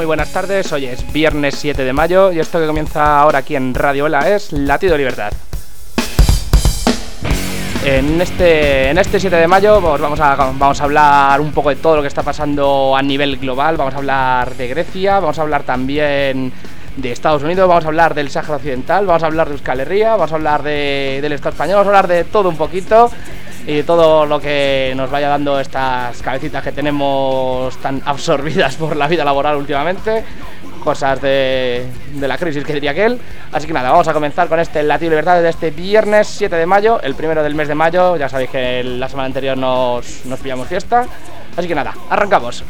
buenas tardes, hoy es viernes 7 de mayo y esto que comienza ahora aquí en Radio Vela es Latido de Libertad. En este 7 de mayo pues vamos a hablar un poco de todo lo que está pasando a nivel global. Vamos a hablar de Grecia, vamos a hablar también de Estados Unidos, vamos a hablar del Sáhara Occidental, vamos a hablar de Euskal Herria, vamos a hablar del Estado español, vamos a hablar de todo un poquito y todo lo que nos vaya dando estas cabecitas que tenemos tan absorbidas por la vida laboral últimamente, cosas de la crisis que diría aquel. Así que nada, vamos a comenzar con este Latido de Libertad de este viernes 7 de mayo, el primero del mes de mayo. Ya sabéis que la semana anterior nos pillamos fiesta. Así que nada, arrancamos.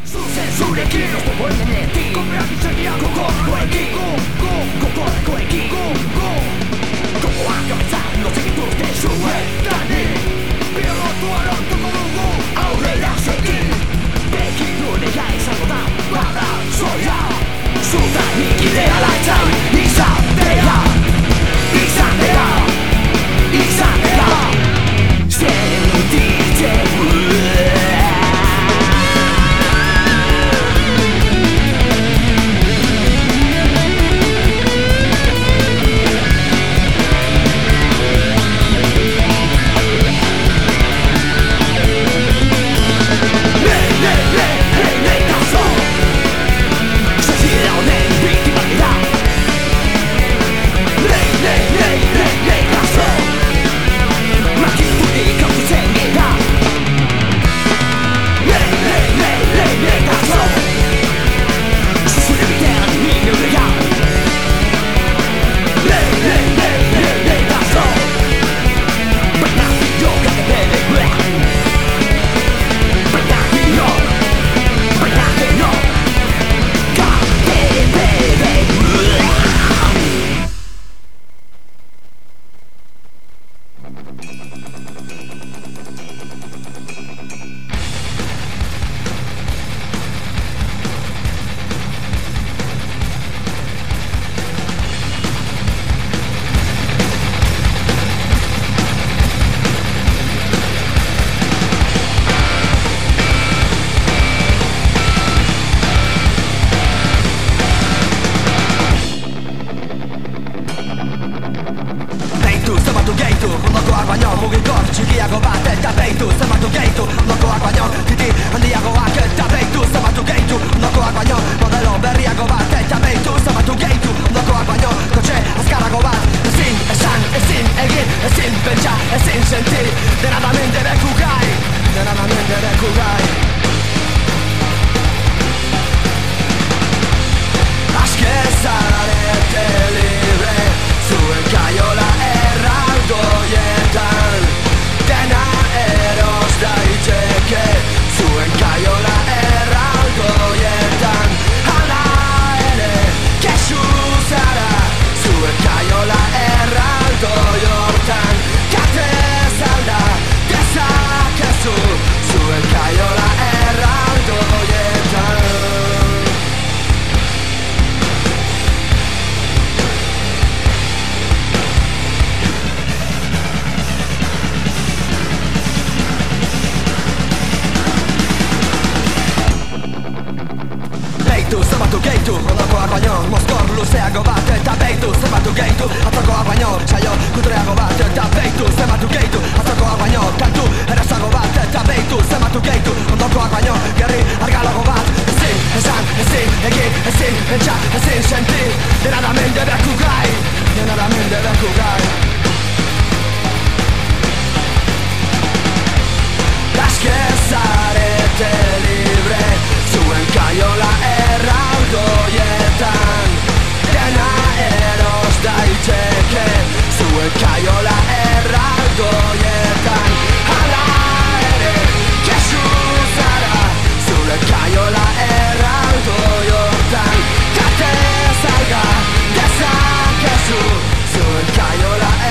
Caiola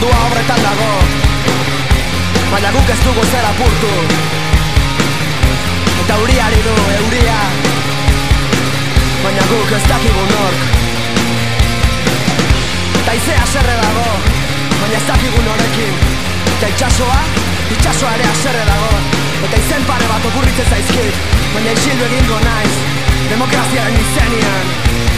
mundua obretan dago, baina guk ez dugu zer apurtu. Eta euriari du euria, baina guk ez dakigu nork. Eta izea haserre dago, baina ez dakigu norekin. Eta itxasoa ere haserre dago. Eta izen pare bat okurritzen zaizkit, baina isildu egingo naiz demokraziaren izenean.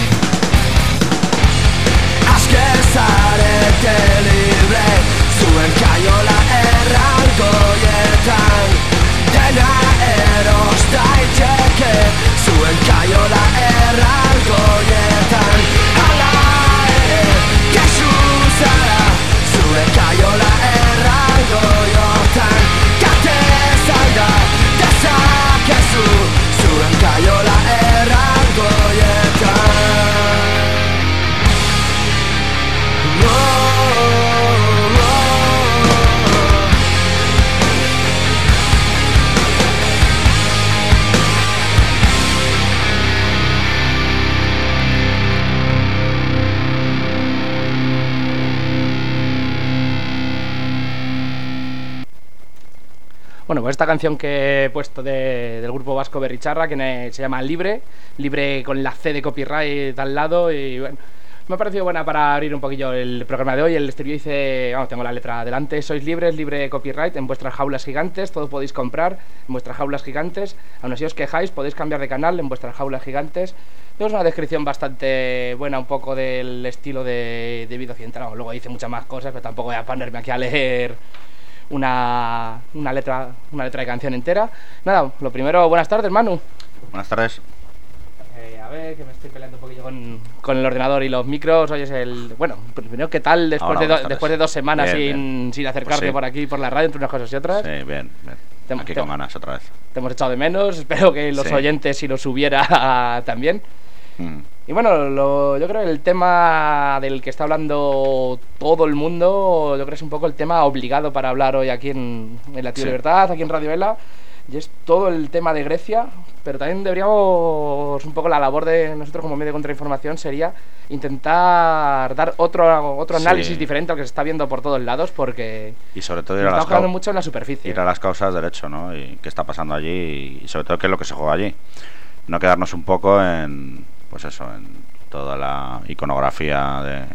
Aske zarete libre, zuen kaiola erralgoietan. Dena eros daiteke, zuen kaiola erralgoietan. Hala ere, kasu zara, zuen kaiola erralgoiotan. Kate zaida, dezakezu, zuen kaiola erralgoietan. Bueno, pues esta canción que he puesto del grupo vasco Berricharra, que se llama Libre con la C de copyright al lado, y bueno, me ha parecido buena para abrir un poquillo el programa de hoy. El estribillo dice, vamos, tengo la letra adelante: sois libres, libre copyright en vuestras jaulas gigantes, todo podéis comprar en vuestras jaulas gigantes, aún así os quejáis, podéis cambiar de canal en vuestras jaulas gigantes. Tenemos una descripción bastante buena, un poco del estilo de Vida Occidental. Luego dice muchas más cosas, pero tampoco voy a ponerme aquí a leer una letra de canción entera. Nada, lo primero, buenas tardes, Manu. Buenas tardes. A ver, que me estoy peleando un poquillo con el ordenador y los micros. Oyes bueno, primero, ¿qué tal después de 2 semanas bien. sin acercarte pues sí, por aquí, por la radio, entre unas cosas y otras? Sí, bien. Aquí con ganas otra vez. Te hemos echado de menos, espero que los oyentes, si los hubiera, también. Y bueno, yo creo que el tema del que está hablando todo el mundo, yo creo que es un poco el tema obligado para hablar hoy aquí en La Tío Libertad, aquí en Radio Vela, y es todo el tema de Grecia. Pero también deberíamos, un poco la labor de nosotros como medio de contrainformación sería intentar dar otro análisis diferente al que se está viendo por todos lados, porque y sobre todo estamos hablando mucho en la superficie. Ir a las causas del hecho, ¿no? Y qué está pasando allí, y sobre todo qué es lo que se juega allí. No quedarnos un poco en toda la iconografía de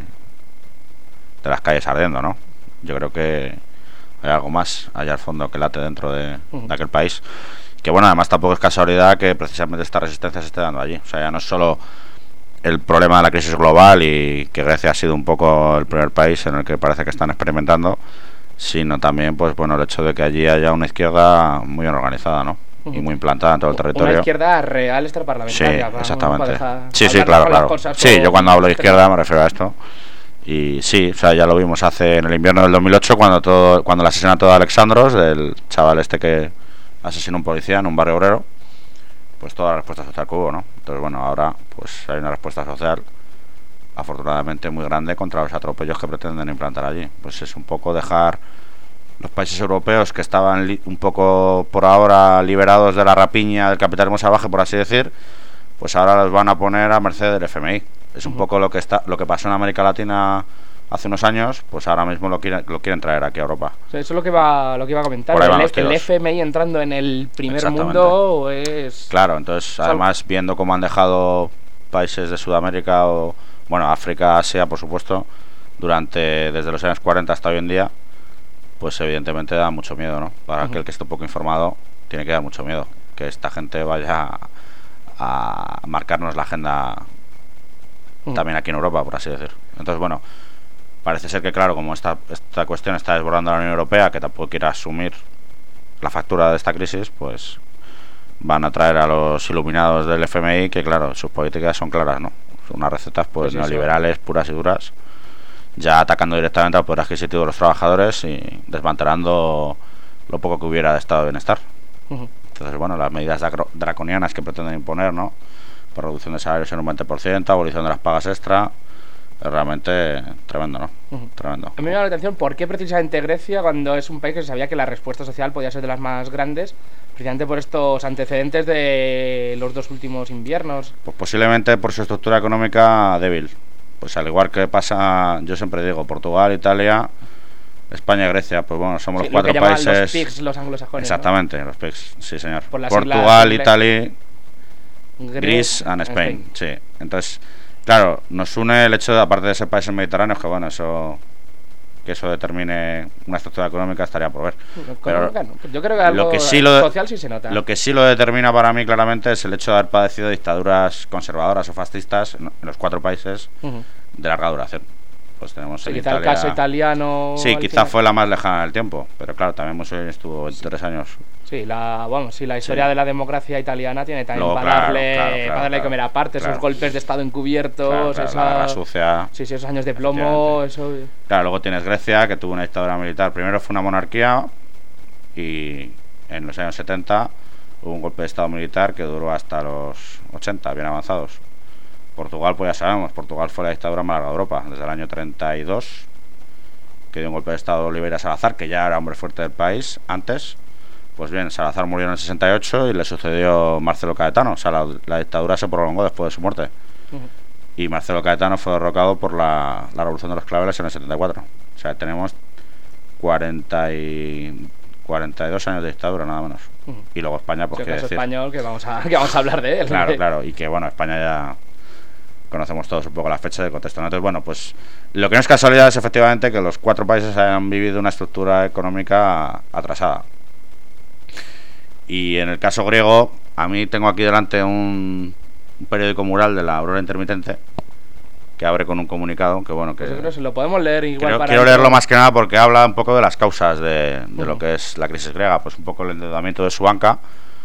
las calles ardiendo, ¿no? Yo creo que hay algo más allá al fondo que late dentro de aquel país. Que bueno, además tampoco es casualidad que precisamente esta resistencia se esté dando allí. O sea, ya no es solo el problema de la crisis global y que Grecia ha sido un poco el primer país en el que parece que están experimentando, sino también, pues bueno, el hecho de que allí haya una izquierda muy bien organizada, ¿no? Y muy implantada en todo el territorio. Una izquierda real extraparlamentaria. Sí, exactamente. Sí, claro. Sí, yo cuando hablo de izquierda me refiero a esto. Y sí, o sea, ya lo vimos en el invierno del 2008 cuando el asesinato de Alexandros, del chaval este que asesinó a un policía en un barrio obrero, pues toda la respuesta social que hubo, ¿no? Entonces, bueno, ahora pues hay una respuesta social afortunadamente muy grande contra los atropellos que pretenden implantar allí. Pues es un poco dejar los países europeos que estaban un poco por ahora liberados de la rapiña del capitalismo salvaje, por así decir, pues ahora los van a poner a merced del FMI. Es un poco lo que pasó en América Latina hace unos años, pues ahora mismo lo quieren traer aquí a Europa. O sea, eso es lo que iba a comentar. El FMI entrando en el primer mundo es... Claro, entonces además viendo cómo han dejado países de Sudamérica o, bueno, África, Asia, por supuesto, desde los años 40 hasta hoy en día, pues evidentemente da mucho miedo, ¿no? Para aquel que esté un poco informado, tiene que dar mucho miedo que esta gente vaya a marcarnos la agenda también aquí en Europa, por así decir. Entonces, bueno, parece ser que, claro, como esta cuestión está desbordando a la Unión Europea, que tampoco quiere asumir la factura de esta crisis, pues van a traer a los iluminados del FMI, que, claro, sus políticas son claras, ¿no? Son unas recetas pues neoliberales, puras y duras, ya atacando directamente al poder adquisitivo de los trabajadores y desmantelando lo poco que hubiera de estado de bienestar. Entonces, bueno, las medidas draconianas que pretenden imponer, ¿no? Por reducción de salarios en un 20%, abolición de las pagas extra, es realmente tremendo, ¿no? Tremendo. A mí me llama la atención por qué precisamente Grecia, cuando es un país que se sabía que la respuesta social podía ser de las más grandes, precisamente por estos antecedentes de los 2 últimos inviernos. Pues posiblemente por su estructura económica débil. Pues al igual que pasa, yo siempre digo, Portugal, Italia España y Grecia, pues bueno, somos los lo que cuatro llaman países. los PIGS, los anglosajones. Exactamente, los PIGS, sí señor. Por las Portugal, siglas Italy, ¿no? Greece and Spain. Sí. Entonces, claro, nos une el hecho de, aparte de ser países mediterráneos, que bueno, que eso determine una estructura económica estaría por ver. Pero yo creo que algo social sí se nota. Lo que sí lo determina para mí claramente es el hecho de haber padecido dictaduras conservadoras o fascistas en los cuatro países de larga duración. Pues tenemos sí, en quizá Italia... el caso italiano. Sí, quizá fue la más lejana del tiempo, pero claro, también Mussolini estuvo 23 años. Sí, la historia de la democracia italiana tiene también Luego, para claro, darle comer aparte, esos golpes de estado encubiertos, la guerra sucia. Sí, esos años de plomo, eso. Claro, luego tienes Grecia, que tuvo una dictadura militar. Primero fue una monarquía y en los años 70 hubo un golpe de estado militar que duró hasta los 80, bien avanzados. Portugal, pues ya sabemos, Portugal fue la dictadura más larga de Europa, desde el año 32, que dio un golpe de estado Oliveira Salazar, que ya era hombre fuerte del país antes. Pues bien, Salazar murió en el 68 y le sucedió Marcelo Caetano. O sea, la dictadura se prolongó después de su muerte. Y Marcelo Caetano fue derrocado por la revolución de los claveles en el 74. O sea, tenemos 42 años de dictadura, nada menos. Y luego España, pues sí, qué el caso decir. español, que vamos a hablar de él. Claro, y que bueno, España ya conocemos todos un poco la fecha del contexto, ¿no? Entonces, bueno, pues lo que no es casualidad es efectivamente que los cuatro países hayan vivido una estructura económica atrasada. Y en el caso griego, a mí tengo aquí delante un periódico mural de la Aurora Intermitente que abre con un comunicado que bueno, que pues yo creo que lo podemos leer igual. Quiero leerlo más que nada porque habla un poco de las causas de lo que es la crisis griega, pues un poco el endeudamiento de su banca,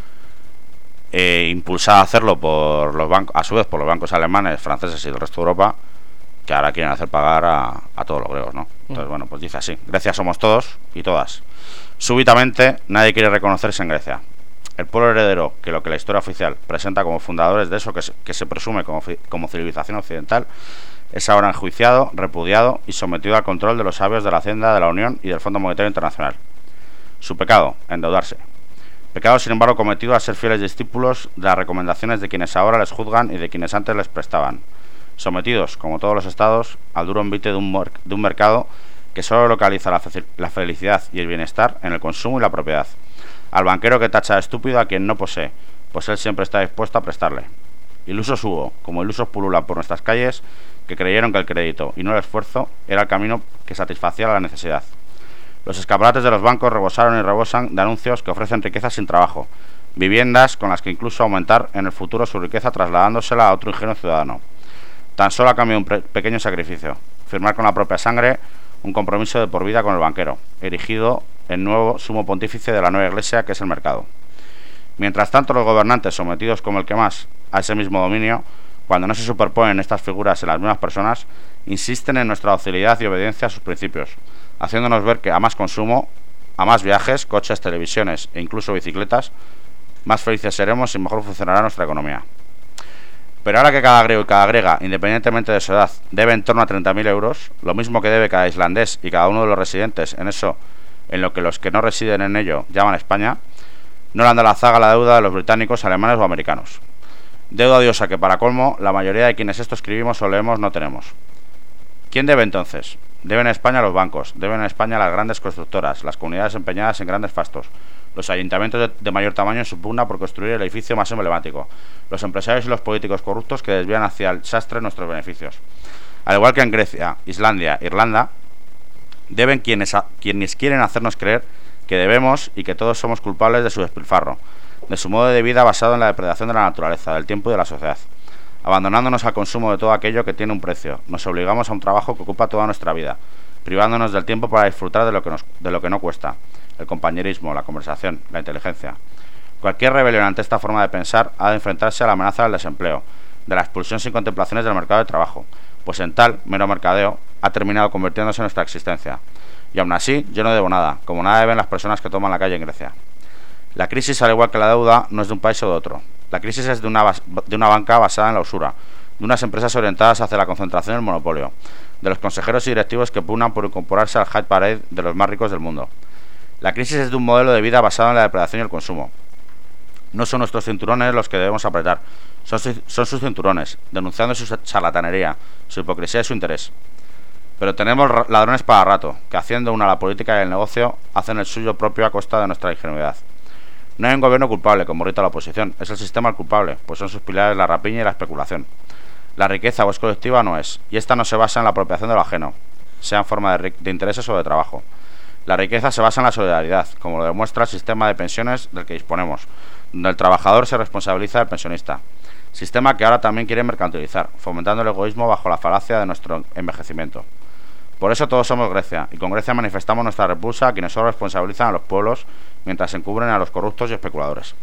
impulsada a hacerlo por los bancos, a su vez por los bancos alemanes, franceses y del resto de Europa, que ahora quieren hacer pagar a todos los griegos, ¿no? Entonces, bueno, pues dice así: Grecia somos todos y todas. Súbitamente nadie quiere reconocerse en Grecia. El pueblo heredero, que lo que la historia oficial presenta como fundadores de eso que se presume como civilización occidental, es ahora enjuiciado, repudiado y sometido al control de los sabios de la Hacienda de la Unión y del Fondo Monetario Internacional. Su pecado, endeudarse. Pecado, sin embargo, cometido a ser fieles discípulos de las recomendaciones de quienes ahora les juzgan y de quienes antes les prestaban. Sometidos, como todos los estados, al duro envite de un mercado que solo localiza la felicidad y el bienestar en el consumo y la propiedad. Al banquero que tacha de estúpido a quien no posee, pues él siempre está dispuesto a prestarle. Ilusos hubo, como ilusos pululan por nuestras calles, que creyeron que el crédito y no el esfuerzo era el camino que satisfacía la necesidad. Los escaparates de los bancos rebosaron y rebosan de anuncios que ofrecen riqueza sin trabajo, viviendas con las que incluso aumentar en el futuro su riqueza trasladándosela a otro ingenuo ciudadano. Tan solo a cambio de un pequeño sacrificio, firmar con la propia sangre un compromiso de por vida con el banquero, erigido en nuevo sumo pontífice de la nueva iglesia que es el mercado. Mientras tanto, los gobernantes, sometidos como el que más a ese mismo dominio, cuando no se superponen estas figuras en las mismas personas, insisten en nuestra docilidad y obediencia a sus principios, haciéndonos ver que a más consumo, a más viajes, coches, televisiones e incluso bicicletas, más felices seremos y mejor funcionará nuestra economía. Pero ahora que cada griego y cada griega, independientemente de su edad, debe en torno a 30.000 euros, lo mismo que debe cada islandés y cada uno de los residentes en lo que los que no residen en ello llaman España, no le anda la zaga la deuda de los británicos, alemanes o americanos. Deuda odiosa que, para colmo, la mayoría de quienes esto escribimos o leemos no tenemos. ¿Quién debe entonces? Deben a España los bancos, deben a España las grandes constructoras, las comunidades empeñadas en grandes fastos, los ayuntamientos de mayor tamaño en su pugna por construir el edificio más emblemático, los empresarios y los políticos corruptos que desvían hacia el sastre nuestros beneficios. Al igual que en Grecia, Islandia, Irlanda, deben quienes quieren hacernos creer que debemos y que todos somos culpables de su despilfarro, de su modo de vida basado en la depredación de la naturaleza, del tiempo y de la sociedad. Abandonándonos al consumo de todo aquello que tiene un precio, nos obligamos a un trabajo que ocupa toda nuestra vida, privándonos del tiempo para disfrutar de lo que no cuesta, el compañerismo, la conversación, la inteligencia. Cualquier rebelión ante esta forma de pensar ha de enfrentarse a la amenaza del desempleo, de la expulsión sin contemplaciones del mercado de trabajo, pues en tal mero mercadeo ha terminado convirtiéndose en nuestra existencia. Y aún así, yo no debo nada, como nada deben las personas que toman la calle en Grecia. La crisis, al igual que la deuda, no es de un país o de otro. La crisis es de una banca basada en la usura, de unas empresas orientadas hacia la concentración y el monopolio, de los consejeros y directivos que pugnan por incorporarse al high parade de los más ricos del mundo. La crisis es de un modelo de vida basado en la depredación y el consumo. No son nuestros cinturones los que debemos apretar, son sus cinturones, denunciando su charlatanería, su hipocresía y su interés. Pero tenemos ladrones para rato, que haciendo una la política y el negocio, hacen el suyo propio a costa de nuestra ingenuidad. No hay un gobierno culpable, como grita la oposición, es el sistema el culpable, pues son sus pilares la rapiña y la especulación. La riqueza o es colectiva o no es, y esta no se basa en la apropiación de lo ajeno, sea en forma de intereses o de trabajo. La riqueza se basa en la solidaridad, como lo demuestra el sistema de pensiones del que disponemos, donde el trabajador se responsabiliza del pensionista. Sistema que ahora también quiere mercantilizar, fomentando el egoísmo bajo la falacia de nuestro envejecimiento. Por eso todos somos Grecia, y con Grecia manifestamos nuestra repulsa a quienes solo responsabilizan a los pueblos, mientras encubren a los corruptos y especuladores.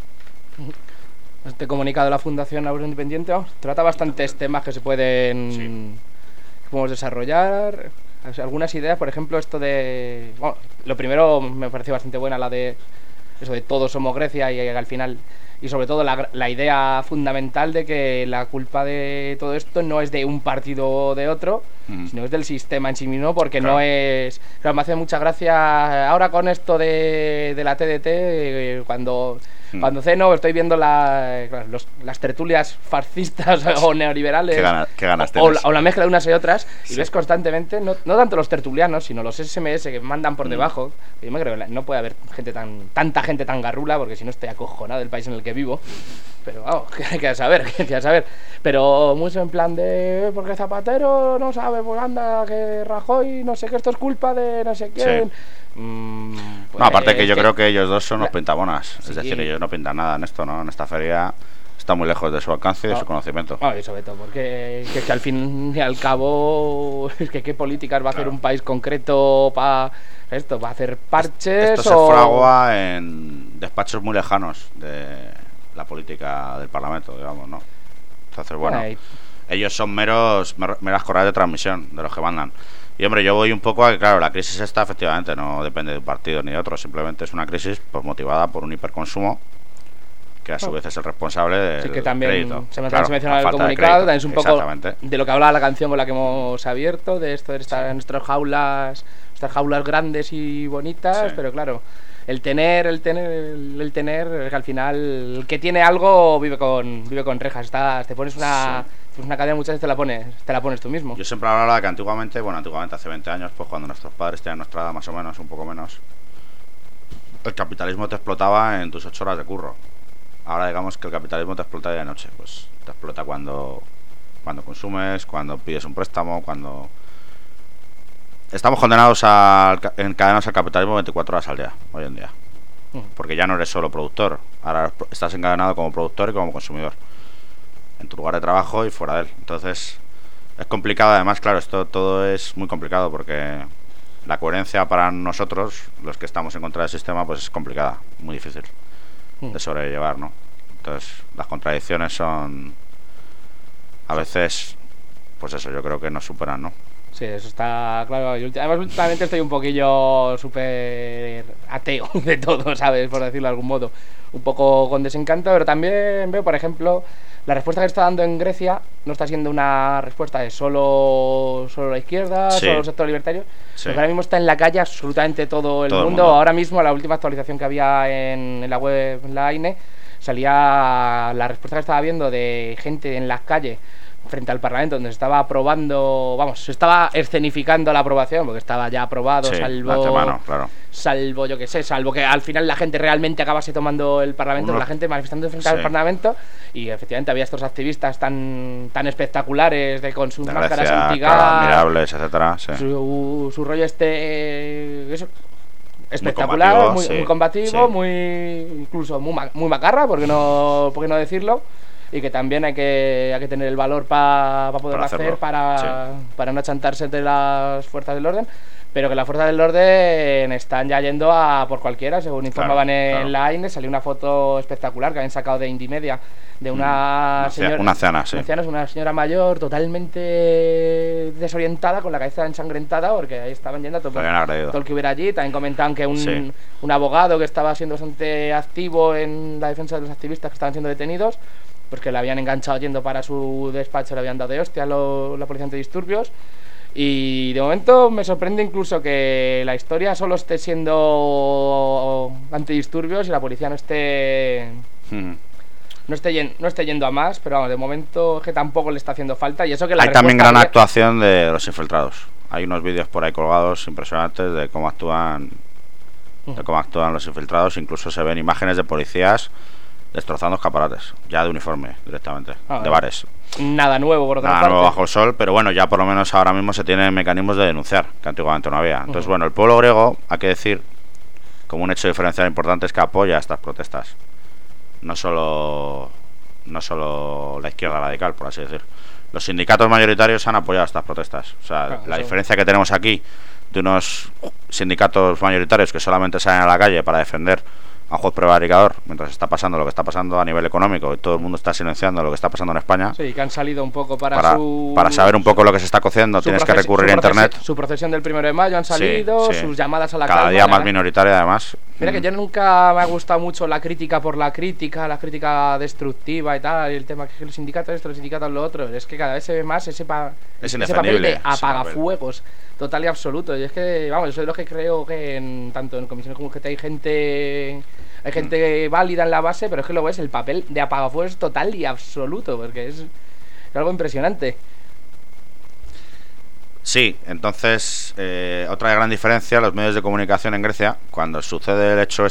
Este comunicado de la Fundación Aura Independiente trata bastantes temas que se pueden que podemos desarrollar. Algunas ideas, por ejemplo, esto de... Bueno, lo primero me pareció bastante buena, la de eso de todos somos Grecia y al final... Y sobre todo la idea fundamental de que la culpa de todo esto no es de un partido o de otro, sino es del sistema en sí mismo, porque no es... Claro, me hace mucha gracia ahora con esto de la TDT, cuando ceno estoy viendo las tertulias fascistas o neoliberales, ¿Qué ganas tienes? O la mezcla de unas y otras, y ves constantemente, no tanto los tertulianos, sino los SMS que mandan por debajo. Yo me creo que no puede haber tanta gente tan garrula, porque si no estoy acojonado del país en el que vivo. Pero vamos, que saber. Pero mucho en plan de porque Zapatero no sabe, pues anda, que Rajoy, no sé qué, esto es culpa de no sé quién. Pues no, aparte que yo creo que ellos dos son los pintabonas. Es decir, ellos no pintan nada en esto, ¿no? En esta feria está muy lejos de su alcance y de su conocimiento. Y sobre todo porque que al fin y al cabo es que qué políticas va a hacer un país concreto para esto, va a hacer parches. Esto se fragua en despachos muy lejanos de la política del Parlamento, digamos, ¿no? Entonces, bueno, ellos son meras correas de transmisión de los que mandan. Y hombre, yo voy un poco a que, claro, la crisis esta efectivamente no depende de un partido ni de otro, simplemente es una crisis pues motivada por un hiperconsumo que a su vez es el responsable del que también crédito. Se menciona en el comunicado, también es un poco de lo que hablaba la canción con la que hemos abierto, de esto de estar en nuestras jaulas grandes y bonitas, pero claro, el tener, que al final el que tiene algo vive con rejas. Te pones una cadena, muchas veces te la pones tú mismo. Yo siempre hablaba que antiguamente hace 20 años, pues cuando nuestros padres tenían nuestra edad más o menos, un poco menos, el capitalismo te explotaba en tus 8 horas de curro. Ahora digamos que el capitalismo te explota de noche, pues te explota cuando consumes, cuando pides un préstamo, cuando... Estamos condenados encadenados al capitalismo 24 horas al día, hoy en día. Porque ya no eres solo productor, ahora estás encadenado como productor y como consumidor. En tu lugar de trabajo y fuera de él. Entonces, es complicado. Además, claro, esto todo es muy complicado porque la coherencia para nosotros, los que estamos en contra del sistema, pues es complicada, muy difícil de sobrellevar, ¿no? Entonces, las contradicciones son a veces, pues eso, yo creo que nos superan, ¿no? Sí, eso está claro. Además, últimamente estoy un poquillo súper ateo de todo, ¿sabes? Por decirlo de algún modo. Un poco con desencanto, pero también veo, por ejemplo, la respuesta que está dando en Grecia no está siendo una respuesta de solo la izquierda, solo el sector libertario, porque ahora mismo está en la calle absolutamente todo el mundo. Ahora mismo, la última actualización que había en la web, en la AINE, salía la respuesta que estaba viendo de gente en las calles frente al Parlamento, donde se estaba aprobando, se estaba escenificando la aprobación, porque estaba ya aprobado, salvo yo que sé, salvo que al final la gente realmente acabase tomando el Parlamento, la gente manifestando frente al Parlamento, y efectivamente había estos activistas tan espectaculares con sus máscaras antigas, admirables, etcétera, su rollo eso, espectacular, muy combativo, muy incluso muy macarra, ¿por qué no decirlo? Y que también hay que tener el valor para poderlo hacer, para no achantarse de las fuerzas del orden, pero que las fuerzas del orden están ya yendo a por cualquiera, según informaban en la AINE. Salió una foto espectacular que habían sacado de Indymedia de una señora mayor totalmente desorientada, con la cabeza ensangrentada, porque ahí estaban yendo a todo el que hubiera allí. También comentaban que un abogado que estaba siendo bastante activo en la defensa de los activistas que estaban siendo detenidos, pues que le habían enganchado yendo para su despacho, le habían dado de hostia la policía antidisturbios. Y de momento me sorprende incluso que la historia solo esté siendo antidisturbios y la policía no esté yendo a más, pero vamos, de momento es que tampoco le está haciendo falta. Y eso que hay también gran actuación de los infiltrados Hay unos vídeos por ahí colgados impresionantes de cómo actúan los infiltrados. Incluso se ven imágenes de policías destrozando escaparates, ya de uniforme directamente, de bares. Nada nuevo, por otra parte. Nada nuevo bajo el sol, pero bueno, ya por lo menos ahora mismo se tienen mecanismos de denunciar, que antiguamente no había. Entonces, bueno, el pueblo griego, hay que decir, como un hecho diferencial importante, es que apoya estas protestas. No solo la izquierda radical, por así decir. Los sindicatos mayoritarios han apoyado estas protestas. O sea, claro, la diferencia que tenemos aquí de unos sindicatos mayoritarios que solamente salen a la calle para defender a un juez prevaricador, mientras está pasando lo que está pasando a nivel económico y todo el mundo está silenciando lo que está pasando en España. Sí, que han salido un poco para saber un poco lo que se está cociendo, tienes que recurrir a internet. Su procesión del 1 de mayo han salido, sus llamadas a la calma. Cada día más minoritaria, además. Mira que yo nunca me ha gustado mucho la crítica por la crítica destructiva y tal, y el tema que los sindicatos esto, los sindicatos lo otro. Es que cada vez se ve más ese papel de apagafuegos total y absoluto. Y es que, vamos, yo soy de los que creo que tanto en comisiones como GT hay gente válida en la base, pero es que luego es el papel de apagafuegos total y absoluto, porque es algo impresionante. Sí, entonces, otra gran diferencia, los medios de comunicación en Grecia, cuando sucede el hecho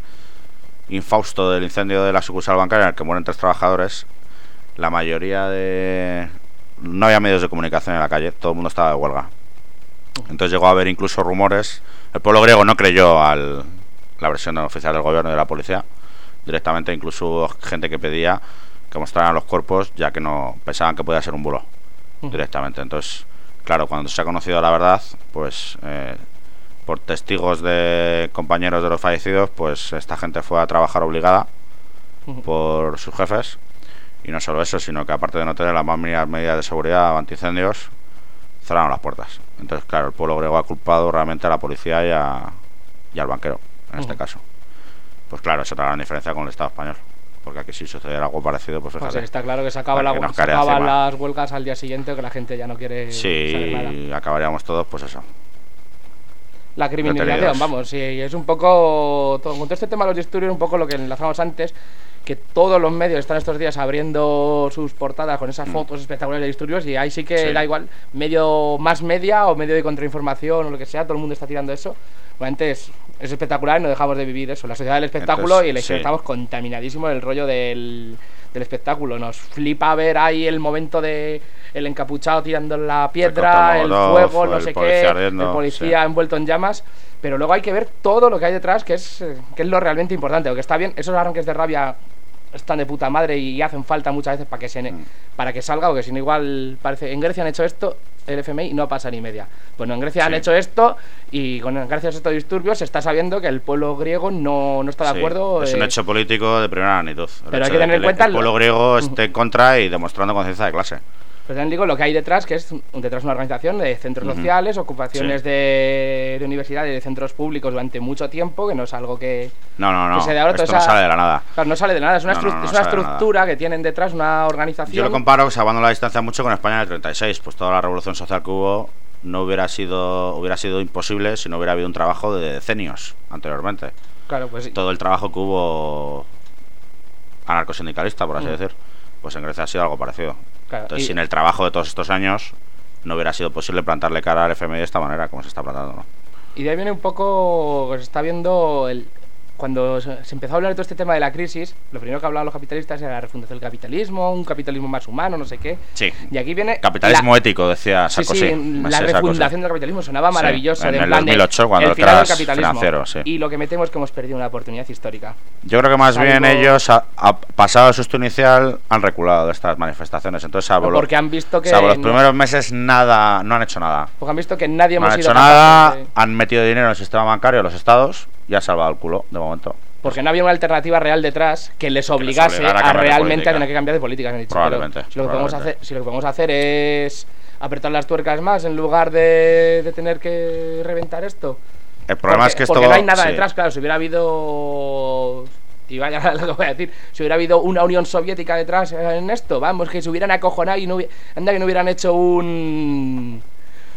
infausto del incendio de la sucursal bancaria en el que mueren 3 trabajadores, la mayoría no había medios de comunicación en la calle, todo el mundo estaba de huelga. Entonces llegó a haber incluso rumores. El pueblo griego no creyó la versión oficial del gobierno y de la policía. Directamente incluso hubo gente que pedía que mostraran los cuerpos, ya que no pensaban que podía ser un bulo directamente. Entonces, claro, cuando se ha conocido la verdad, pues por testigos de compañeros de los fallecidos, pues esta gente fue a trabajar obligada por sus jefes. Y no solo eso, sino que aparte de no tener las más mínimas medidas de seguridad antiincendios, cerraron las puertas. Entonces, claro, el pueblo griego ha culpado realmente a la policía y al banquero, en este caso. Pues claro, es otra gran diferencia con el Estado español. Porque aquí si sucediera algo parecido, pues fíjate. Pues está claro que se acaban las huelgas al día siguiente, que la gente ya no quiere saber nada. Sí, acabaríamos todos, pues eso. La criminalización, vamos, y es un poco... con todo este tema de los disturbios, un poco lo que enlazamos antes, que todos los medios están estos días abriendo sus portadas con esas fotos espectaculares de disturbios, y ahí sí que da igual, más media o medio de contrainformación o lo que sea, todo el mundo está tirando eso. Obviamente es espectacular y no dejamos de vivir eso, la sociedad del espectáculo. Entonces, y la historia estamos contaminadísimos del rollo del espectáculo. Nos flipa ver ahí el momento de el encapuchado tirando la piedra, el fuego, no sé qué, el policía envuelto en llamas. Pero luego hay que ver todo lo que hay detrás, que es lo realmente importante. Aunque está bien, esos arranques de rabia están de puta madre y hacen falta muchas veces para que salga, porque si no igual parece... En Grecia han hecho esto, el FMI no pasa ni media. Bueno, en Grecia han hecho esto y gracias a estos disturbios se está sabiendo que el pueblo griego no está de acuerdo. Es un hecho político de primera magnitud. Pero hay que tener en cuenta el pueblo griego esté en contra y demostrando conciencia de clase. Pero también digo lo que hay detrás, que es detrás una organización de centros sociales, ocupaciones de universidades, de centros públicos durante mucho tiempo, que no es algo que... No, se de ahora, esto no sale de la nada. Claro, no sale de nada, es una estructura que tienen detrás, una organización... Yo lo comparo, salvando la distancia mucho, con España en el 36, pues toda la revolución social que hubo no hubiera sido imposible si no hubiera habido un trabajo de decenios anteriormente. Claro, pues sí. Todo el trabajo que hubo anarcosindicalista, por así decir, pues en Grecia ha sido algo parecido. Claro, entonces, sin el trabajo de todos estos años, no hubiera sido posible plantarle cara al FMI de esta manera, como se está plantando, ¿no? Y de ahí viene un poco, se está viendo cuando se empezó a hablar de todo este tema de la crisis, lo primero que hablaban los capitalistas era la refundación del capitalismo, un capitalismo más humano, no sé qué. Sí. Y aquí viene... Capitalismo ético, decía Sarkozy. Sí, la refundación del capitalismo sonaba maravilloso. En el 2008, cuando el crash financiero, Y lo que me temo es que hemos perdido una oportunidad histórica. Yo creo que más bien ellos, pasado el susto inicial, han reculado de estas manifestaciones. Entonces, porque han visto que... los primeros meses no han hecho nada. Porque han visto que nadie hemos sido capaz nada, han metido dinero en el sistema bancario, los estados, y ha salvado el culo, de momento. Porque no había una alternativa real detrás que les obligase a realmente a tener que cambiar de políticas. Han dicho, probablemente. Si lo que podemos hacer es apretar las tuercas más en lugar de tener que reventar esto. El problema es que esto... Porque no hay nada detrás, claro. Si hubiera habido... Y vaya lo que voy a decir. Si hubiera habido una Unión Soviética detrás en esto, vamos, que se hubieran acojonado y no hubieran hecho un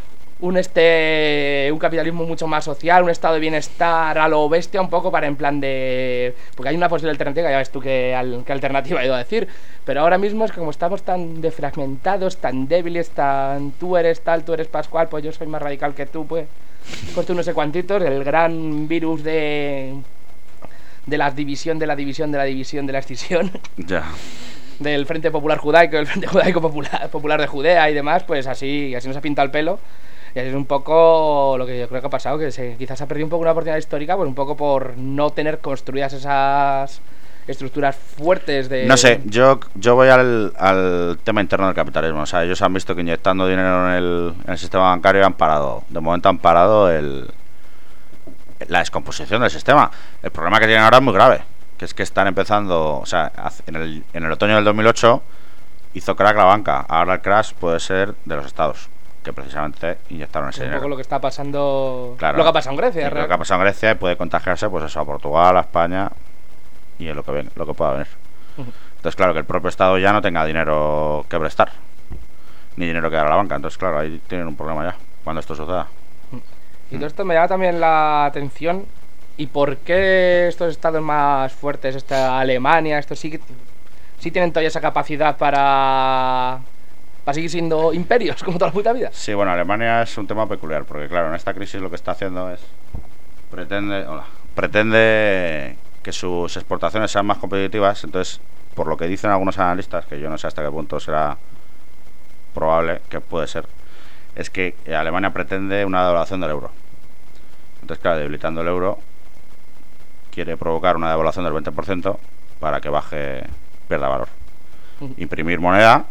un capitalismo mucho más social, un estado de bienestar a lo bestia, un poco para en plan de... Porque hay una posible alternativa, ya ves tú qué alternativa he ido a decir, pero ahora mismo es que como estamos tan defragmentados, tan débiles, tú eres tal, tú eres Pascual, pues yo soy más radical que tú, pues tú no sé cuantitos, el gran virus de la división, de la escisión. Ya. Del Frente Popular Judaico, el Frente Judaico Popular de Judea y demás, pues así nos ha pintado el pelo. Y así es un poco lo que yo creo que ha pasado, que quizás ha perdido un poco una oportunidad histórica, pues un poco por no tener construidas esas estructuras fuertes de... No sé, yo voy al tema interno del capitalismo. O sea, ellos han visto que inyectando dinero en el sistema bancario han parado. De momento han parado la descomposición del sistema. El problema que tienen ahora es muy grave, que es que están empezando... O sea, en el otoño del 2008 hizo crack la banca. Ahora el crash puede ser de los estados, que precisamente inyectaron ese dinero. Un poco lo que está pasando, claro, lo que ha pasado en Grecia. Lo que ha pasado en Grecia, y puede contagiarse pues eso a Portugal, a España y en lo que pueda venir. Entonces, claro, que el propio Estado ya no tenga dinero que prestar, ni dinero que dar a la banca. Entonces, claro, ahí tienen un problema ya, cuando esto suceda. Y todo esto me llama también la atención. ¿Y por qué estos estados más fuertes, esta Alemania, estos sí tienen todavía esa capacidad para seguir siendo imperios como toda la puta vida? Sí, bueno, Alemania es un tema peculiar, porque claro, en esta crisis lo que está haciendo es pretende que sus exportaciones sean más competitivas. Entonces, por lo que dicen algunos analistas, que yo no sé hasta qué punto será probable, que puede ser, es que Alemania pretende una devaluación del euro. Entonces, claro, debilitando el euro, quiere provocar una devaluación del 20% para que pierda valor. Imprimir moneda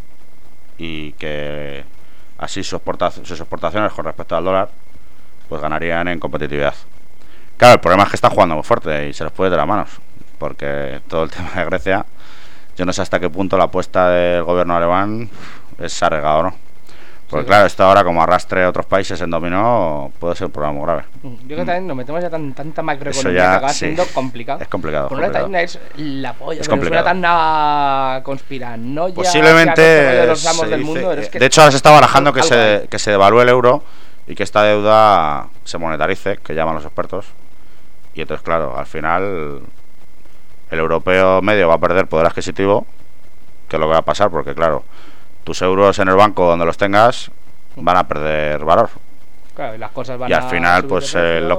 y que así sus exportaciones con respecto al dólar pues ganarían en competitividad. Claro, el problema es que están jugando muy fuerte y se les puede ir de las manos, porque todo el tema de Grecia, yo no sé hasta qué punto la apuesta del gobierno alemán es arriesgado o no. Porque sí, claro, esto ahora como arrastre a otros países en dominó puede ser un problema muy grave. Yo creo que también nos metemos ya tanta macroeconomía que acaba siendo complicado. Es complicado. Por una también es la polla, es complicado. Suena tan conspiranoia. Posiblemente de los amos del mundo, es que de hecho ahora se está barajando que se devalúe el euro y que esta deuda se monetarice, que llaman los expertos. Y entonces, claro, al final el europeo medio va a perder poder adquisitivo, que es lo que va a pasar, porque claro, tus euros en el banco donde los tengas van a perder valor. Claro, y las cosas van y al final, pues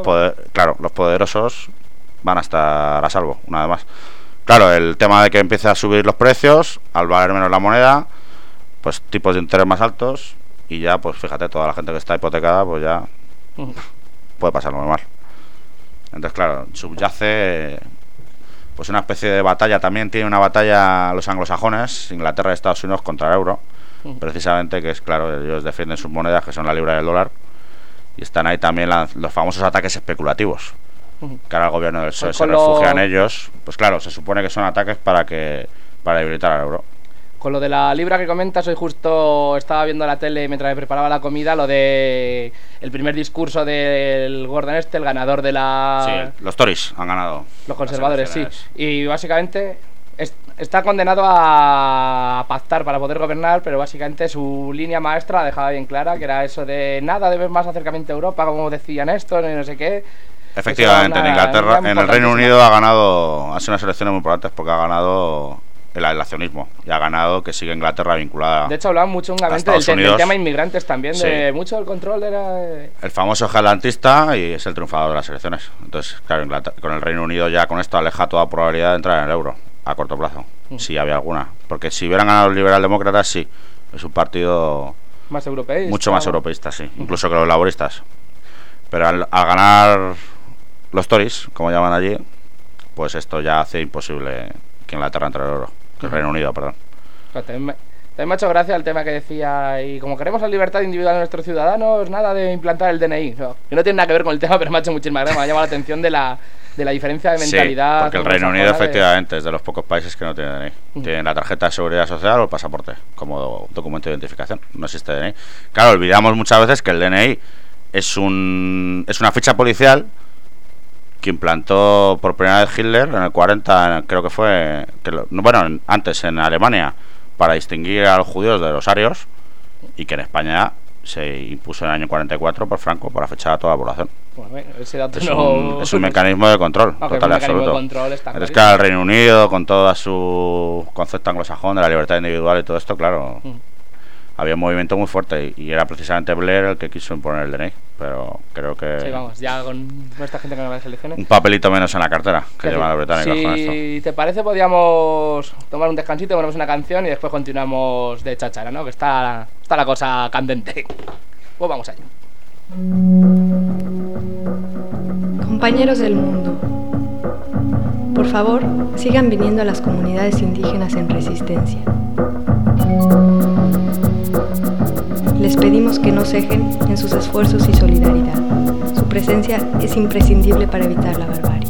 los poderosos van a estar a salvo, una vez más. Claro, el tema de que empiece a subir los precios, al valer menos la moneda, pues tipos de interés más altos, y ya, pues fíjate, toda la gente que está hipotecada, pues ya puede pasarlo muy mal. Entonces, claro, subyace pues una especie de batalla. También tiene una batalla los anglosajones, Inglaterra y Estados Unidos, contra el euro, precisamente, que es claro, ellos defienden sus monedas, que son la libra y el dólar, y están ahí también los famosos ataques especulativos, que ahora el gobierno del PSOE se refugia en ellos. Pues claro, se supone que son ataques para debilitar al euro. Con lo de la libra que comentas, hoy justo estaba viendo la tele mientras me preparaba la comida, lo de el primer discurso del Gordon el ganador de la... Sí, los Tories han ganado. Los conservadores, sí. Y básicamente está condenado a pactar para poder gobernar, pero básicamente su línea maestra la dejaba bien clara, que era eso de nada, debe más acercamiento a Europa, como decían esto, no sé qué. Efectivamente, en Inglaterra, en el Reino Unido ha sido unas elecciones muy importantes, porque ha ganado el aislacionismo y ha ganado que sigue Inglaterra vinculada. De hecho, hablaban mucho del tema inmigrantes también, sí, de mucho del control el famoso atlantista, y es el triunfador de las elecciones. Entonces, claro, con el Reino Unido ya con esto aleja toda probabilidad de entrar en el euro a corto plazo, si había alguna, porque si hubieran ganado los liberaldemócratas, sí, es un partido más europeísta, mucho más europeísta, sí, incluso que los laboristas. Pero al ganar los Tories, como llaman allí, pues esto ya hace imposible que Inglaterra entre el euro. El Reino Unido, perdón. También me ha hecho gracia el tema que decía, y como queremos la libertad individual de nuestros ciudadanos, nada de implantar el DNI. Que no tiene nada que ver con el tema, pero me ha hecho muchísima gracia. Me ha llamado la atención de la diferencia de mentalidad. Sí, porque el Reino Unido efectivamente es de los pocos países que no tiene DNI. Tienen la tarjeta de seguridad social o el pasaporte como documento de identificación. No existe DNI. Claro, olvidamos muchas veces que el DNI es una ficha policial que implantó por primera vez Hitler en el 40, creo que fue, antes en Alemania, para distinguir a los judíos de los arios, y que en España se impuso en el año 44 por Franco para fechar a toda la población. Bueno, ese dato Es un mecanismo de control total y absoluto. Es que al Reino Unido, con todo su concepto anglosajón de la libertad individual y todo esto, claro, había un movimiento muy fuerte y era precisamente Blair el que quiso imponer el DNI. Pero creo que... Sí, vamos, ya con esta gente que gana las elecciones... Un papelito menos en la cartera que llevan los británicos con esto. Si te parece, podríamos tomar un descansito, ponemos una canción y después continuamos de cháchara, ¿no? Que está la cosa candente. Pues vamos allá. Compañeros del mundo, por favor, sigan viniendo a las comunidades indígenas en resistencia. Les pedimos que no cejen en sus esfuerzos y solidaridad. Su presencia es imprescindible para evitar la barbarie.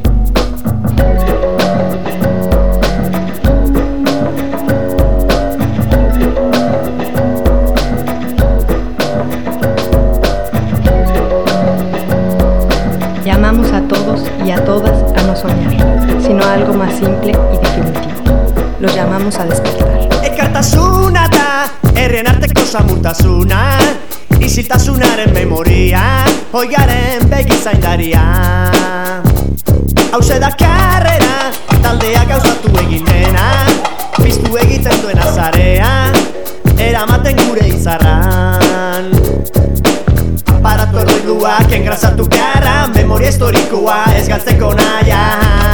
Llamamos a todos y a todas a no soñar, sino a algo más simple y definitivo. Los llamamos a despertar. Elkartasuna da, herrien arteko samurtasuna, isiltasunaren memoria, oigaren begizaindaria. Hauze da karrera, taldea gauzatu egin dena, piztu egiten duena zarea, eramaten gure izarran. Aparato erroiduak engrasatu beharra, memoria historikoa ez galtzeko naia.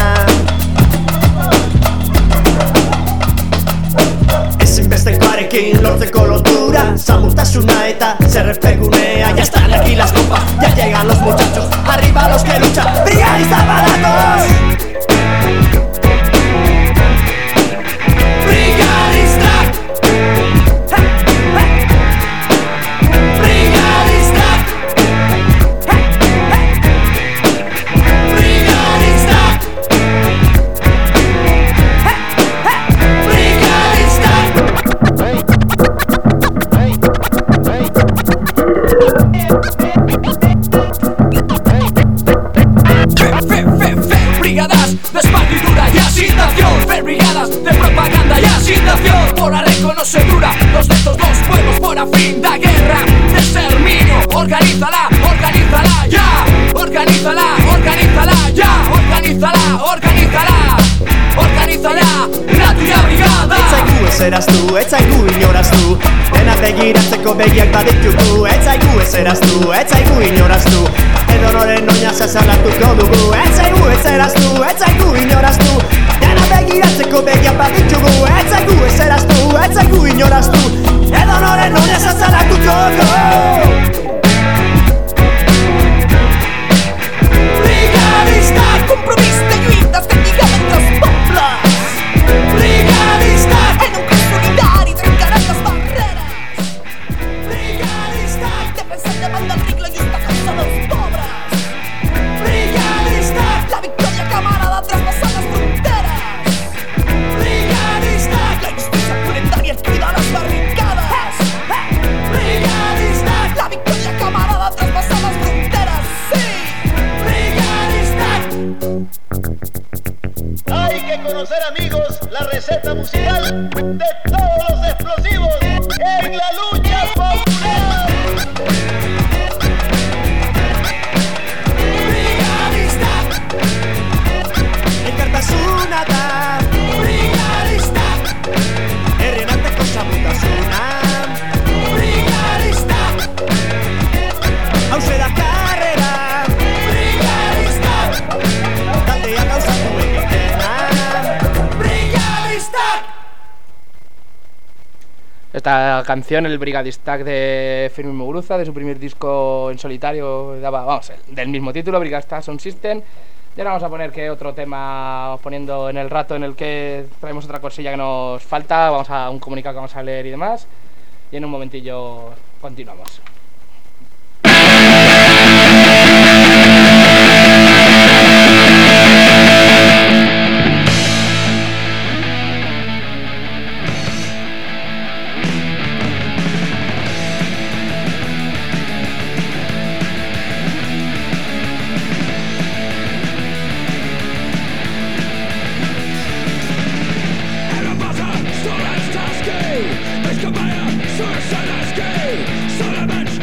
Ezinbestekoarekin lortzeko lotura, samurtasuna eta zerrepegunea. Ya están aquí las copas, ya llegan los muchachos, arriba los que luchan, brigadistas baratos. Por reconocer los de estos dos pueblos por a fin de guerra, de exterminio. Organízala, organízala ya, organízala, organízala ya, organízala, organízala, organízala, la tuya brigada. Etzaigu ezeraztu, etzaigu inoraztu, dena begiratzeko begiak baditugu. Etzaigu ezeraztu, etzaigu inoraztu, edonoren oina zazalatuko dugu. Etzaigu ezeraztu, etzaigu inoraztu, dena begiratzeko begiak baditugu. Etzaigu ezeraztu, etzaigu inoraztu, edonoren oina zazalatuko dugu. Brigadista, compromís de lluites que lliguen entre els pobles. Brigadista, en un cos solidari trencaran les barreres. Brigadista, defensant davant del ric la lluita causa dels pobres. Brigadista, la victòria camarada traspassant les fronteres. Brigadista, la justícia planetària et crida a les barricades. Brigadista, la victòria camarada traspassant les fronteres. Sí, brigadista. Hay que conocer, amigos, la receta musical de todos los explosivos en la lucha popular. Brigadista, elkartasuna da. Brigadista, herrien arteko samurtasuna. Brigadista, hauze da karrera. Brigadista, taldea gauzatu egitena. Brigadista. Esta canción, el Brigadistak de Fermín Muguruza, de su primer disco en solitario, daba, vamos, del mismo título, Brigadistak Sound System. Y ahora vamos a poner que otro tema, poniendo en el rato en el que traemos otra cosilla que nos falta, vamos a un comunicado que vamos a leer y demás, y en un momentillo continuamos. Solamente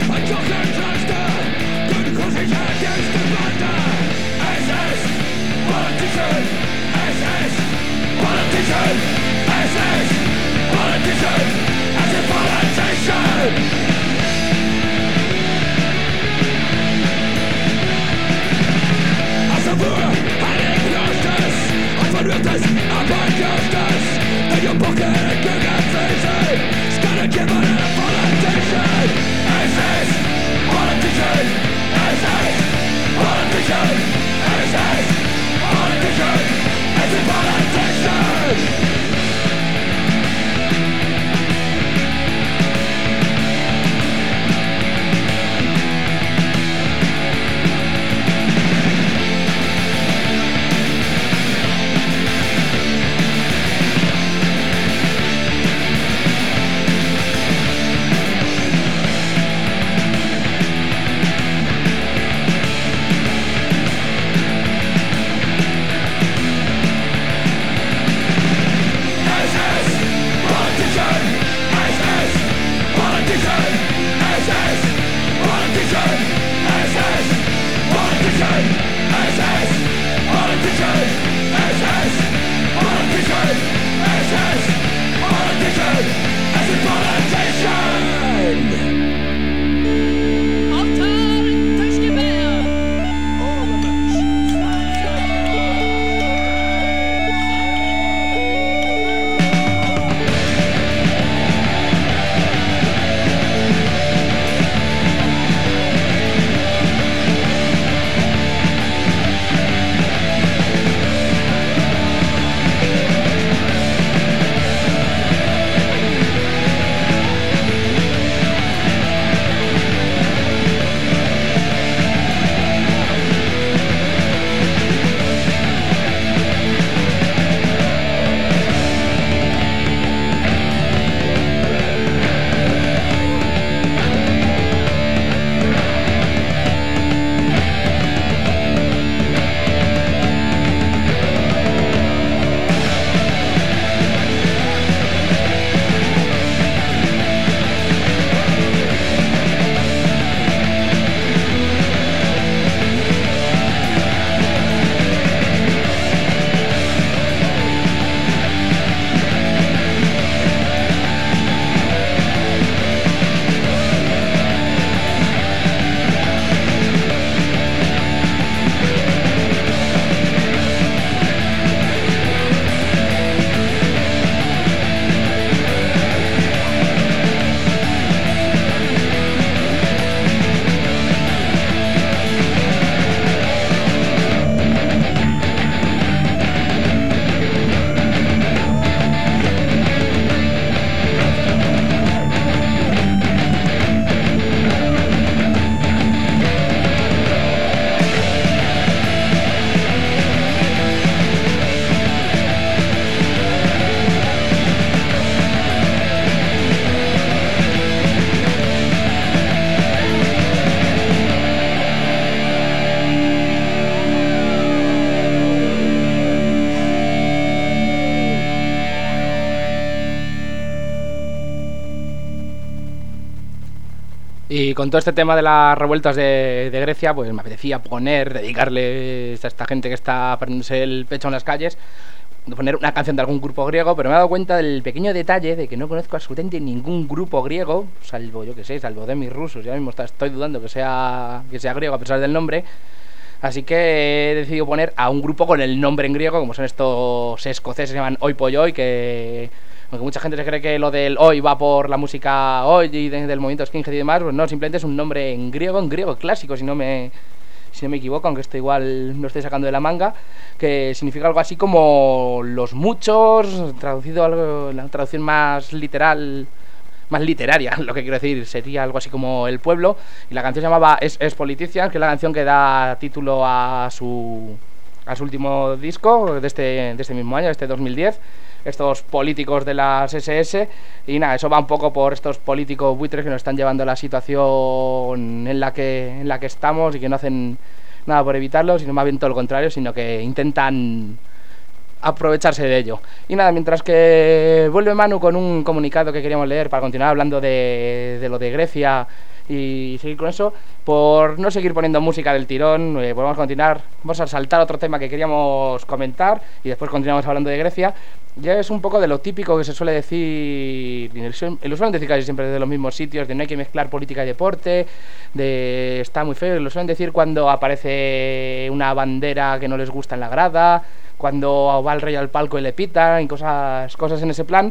Y con todo este tema de las revueltas de Grecia, pues me apetecía dedicarle a esta gente que está poniéndose el pecho en las calles, poner una canción de algún grupo griego, pero me he dado cuenta del pequeño detalle de que no conozco absolutamente ningún grupo griego, salvo, yo que sé, salvo de mis rusos. Ya mismo estoy dudando que sea griego a pesar del nombre. Así que he decidido poner a un grupo con el nombre en griego, como son estos escoceses, se llaman Oi Polloi, que aunque mucha gente se cree que lo del Oi va por la música Oi y del movimiento skinhead y demás, pues no, simplemente es un nombre en griego clásico, si no me equivoco, aunque esto igual no estoy sacando de la manga, que significa algo así como los muchos, traducido algo, la traducción más literal, más literaria, lo que quiero decir, sería algo así como el pueblo, y la canción se llamaba Es Politicians, que es la canción que da título a su último disco de este mismo año, este 2010, estos políticos de las SS, y nada, eso va un poco por estos políticos buitres que nos están llevando a la situación en la que estamos y que no hacen nada por evitarlo, sino más bien todo lo contrario, sino que intentan aprovecharse de ello. Y nada, mientras que vuelve Manu con un comunicado que queríamos leer para continuar hablando de lo de Grecia y seguir con eso, por no seguir poniendo música del tirón, podemos continuar, vamos a saltar otro tema que queríamos comentar y después continuamos hablando de Grecia. Ya es un poco de lo típico que se suele decir, y lo suelen decir casi siempre desde los mismos sitios, de no hay que mezclar política y deporte, de está muy feo, lo suelen decir cuando aparece una bandera que no les gusta en la grada, cuando va el rey al palco y le pitan, y cosas en ese plan,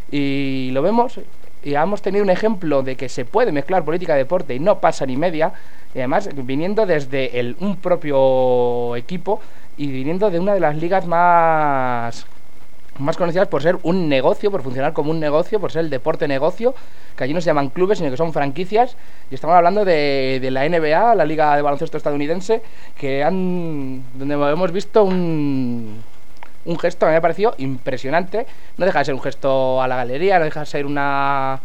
y lo vemos, y hemos tenido un ejemplo de que se puede mezclar política y deporte y no pasa ni media, y además viniendo desde un propio equipo y viniendo de una de las ligas más conocidas por ser un negocio, por funcionar como un negocio, por ser el deporte negocio, que allí no se llaman clubes, sino que son franquicias, y estamos hablando de la NBA, la liga de baloncesto estadounidense, donde hemos visto un gesto que me ha parecido impresionante. No deja de ser un gesto a la galería, no deja de ser una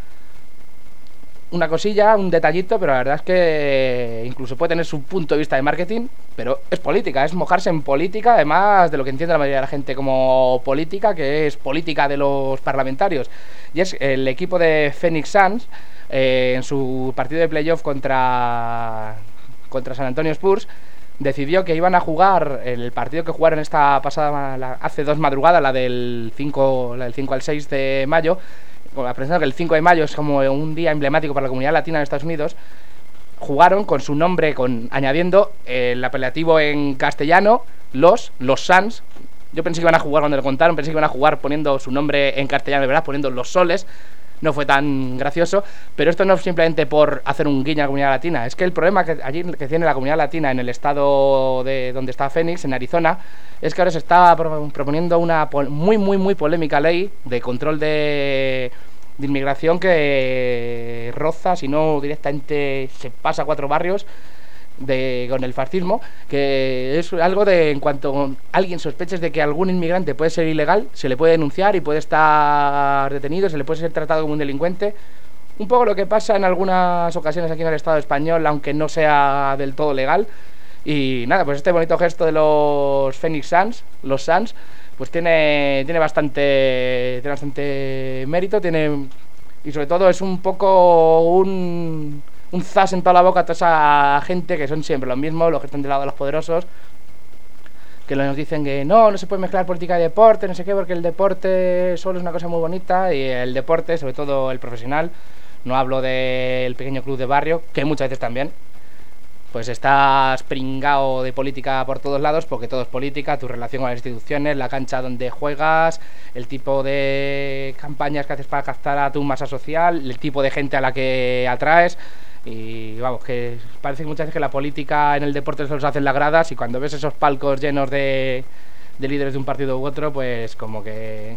cosilla, un detallito, pero la verdad es que incluso puede tener su punto de vista de marketing, pero es política, es mojarse en política, además de lo que entiende la mayoría de la gente como política, que es política de los parlamentarios. Y es el equipo de Phoenix Suns, en su partido de playoff contra San Antonio Spurs, decidió que iban a jugar el partido que jugaron esta pasada, hace 2 madrugadas, la del 5 al 6 de mayo, pensando que el 5 de mayo es como un día emblemático para la comunidad latina en Estados Unidos. Jugaron con su nombre, añadiendo el apelativo en castellano, los Suns. Yo pensé que iban a jugar, cuando lo contaron, pensé que iban a jugar poniendo su nombre en castellano, de verdad, poniendo los soles. No fue tan gracioso, pero esto no es simplemente por hacer un guiño a la comunidad latina. Es que el problema que tiene la comunidad latina en el estado de donde está Phoenix, en Arizona, es que ahora se está proponiendo una muy polémica ley de control de inmigración que roza, si no directamente se pasa a 4 barrios con el fascismo, que es algo de, en cuanto alguien sospeches de que algún inmigrante puede ser ilegal, se le puede denunciar y puede estar detenido, se le puede ser tratado como un delincuente. Un poco lo que pasa en algunas ocasiones aquí en el Estado español, aunque no sea del todo legal. Y nada, pues este bonito gesto de los Phoenix Suns, los Suns, pues tiene bastante mérito, y sobre todo es un poco un zas en toda la boca a toda esa gente que son siempre los mismos, los que están del lado de los poderosos, que nos dicen que no se puede mezclar política y deporte, no sé qué, porque el deporte solo es una cosa muy bonita, y el deporte, sobre todo el profesional, no hablo del pequeño club de barrio, que muchas veces también, pues estás pringao de política por todos lados, porque todo es política, tu relación con las instituciones, la cancha donde juegas, el tipo de campañas que haces para captar a tu masa social, el tipo de gente a la que atraes. Y vamos, que parece que muchas veces que la política en el deporte solo se hace en las gradas, y cuando ves esos palcos llenos de líderes de un partido u otro, pues como que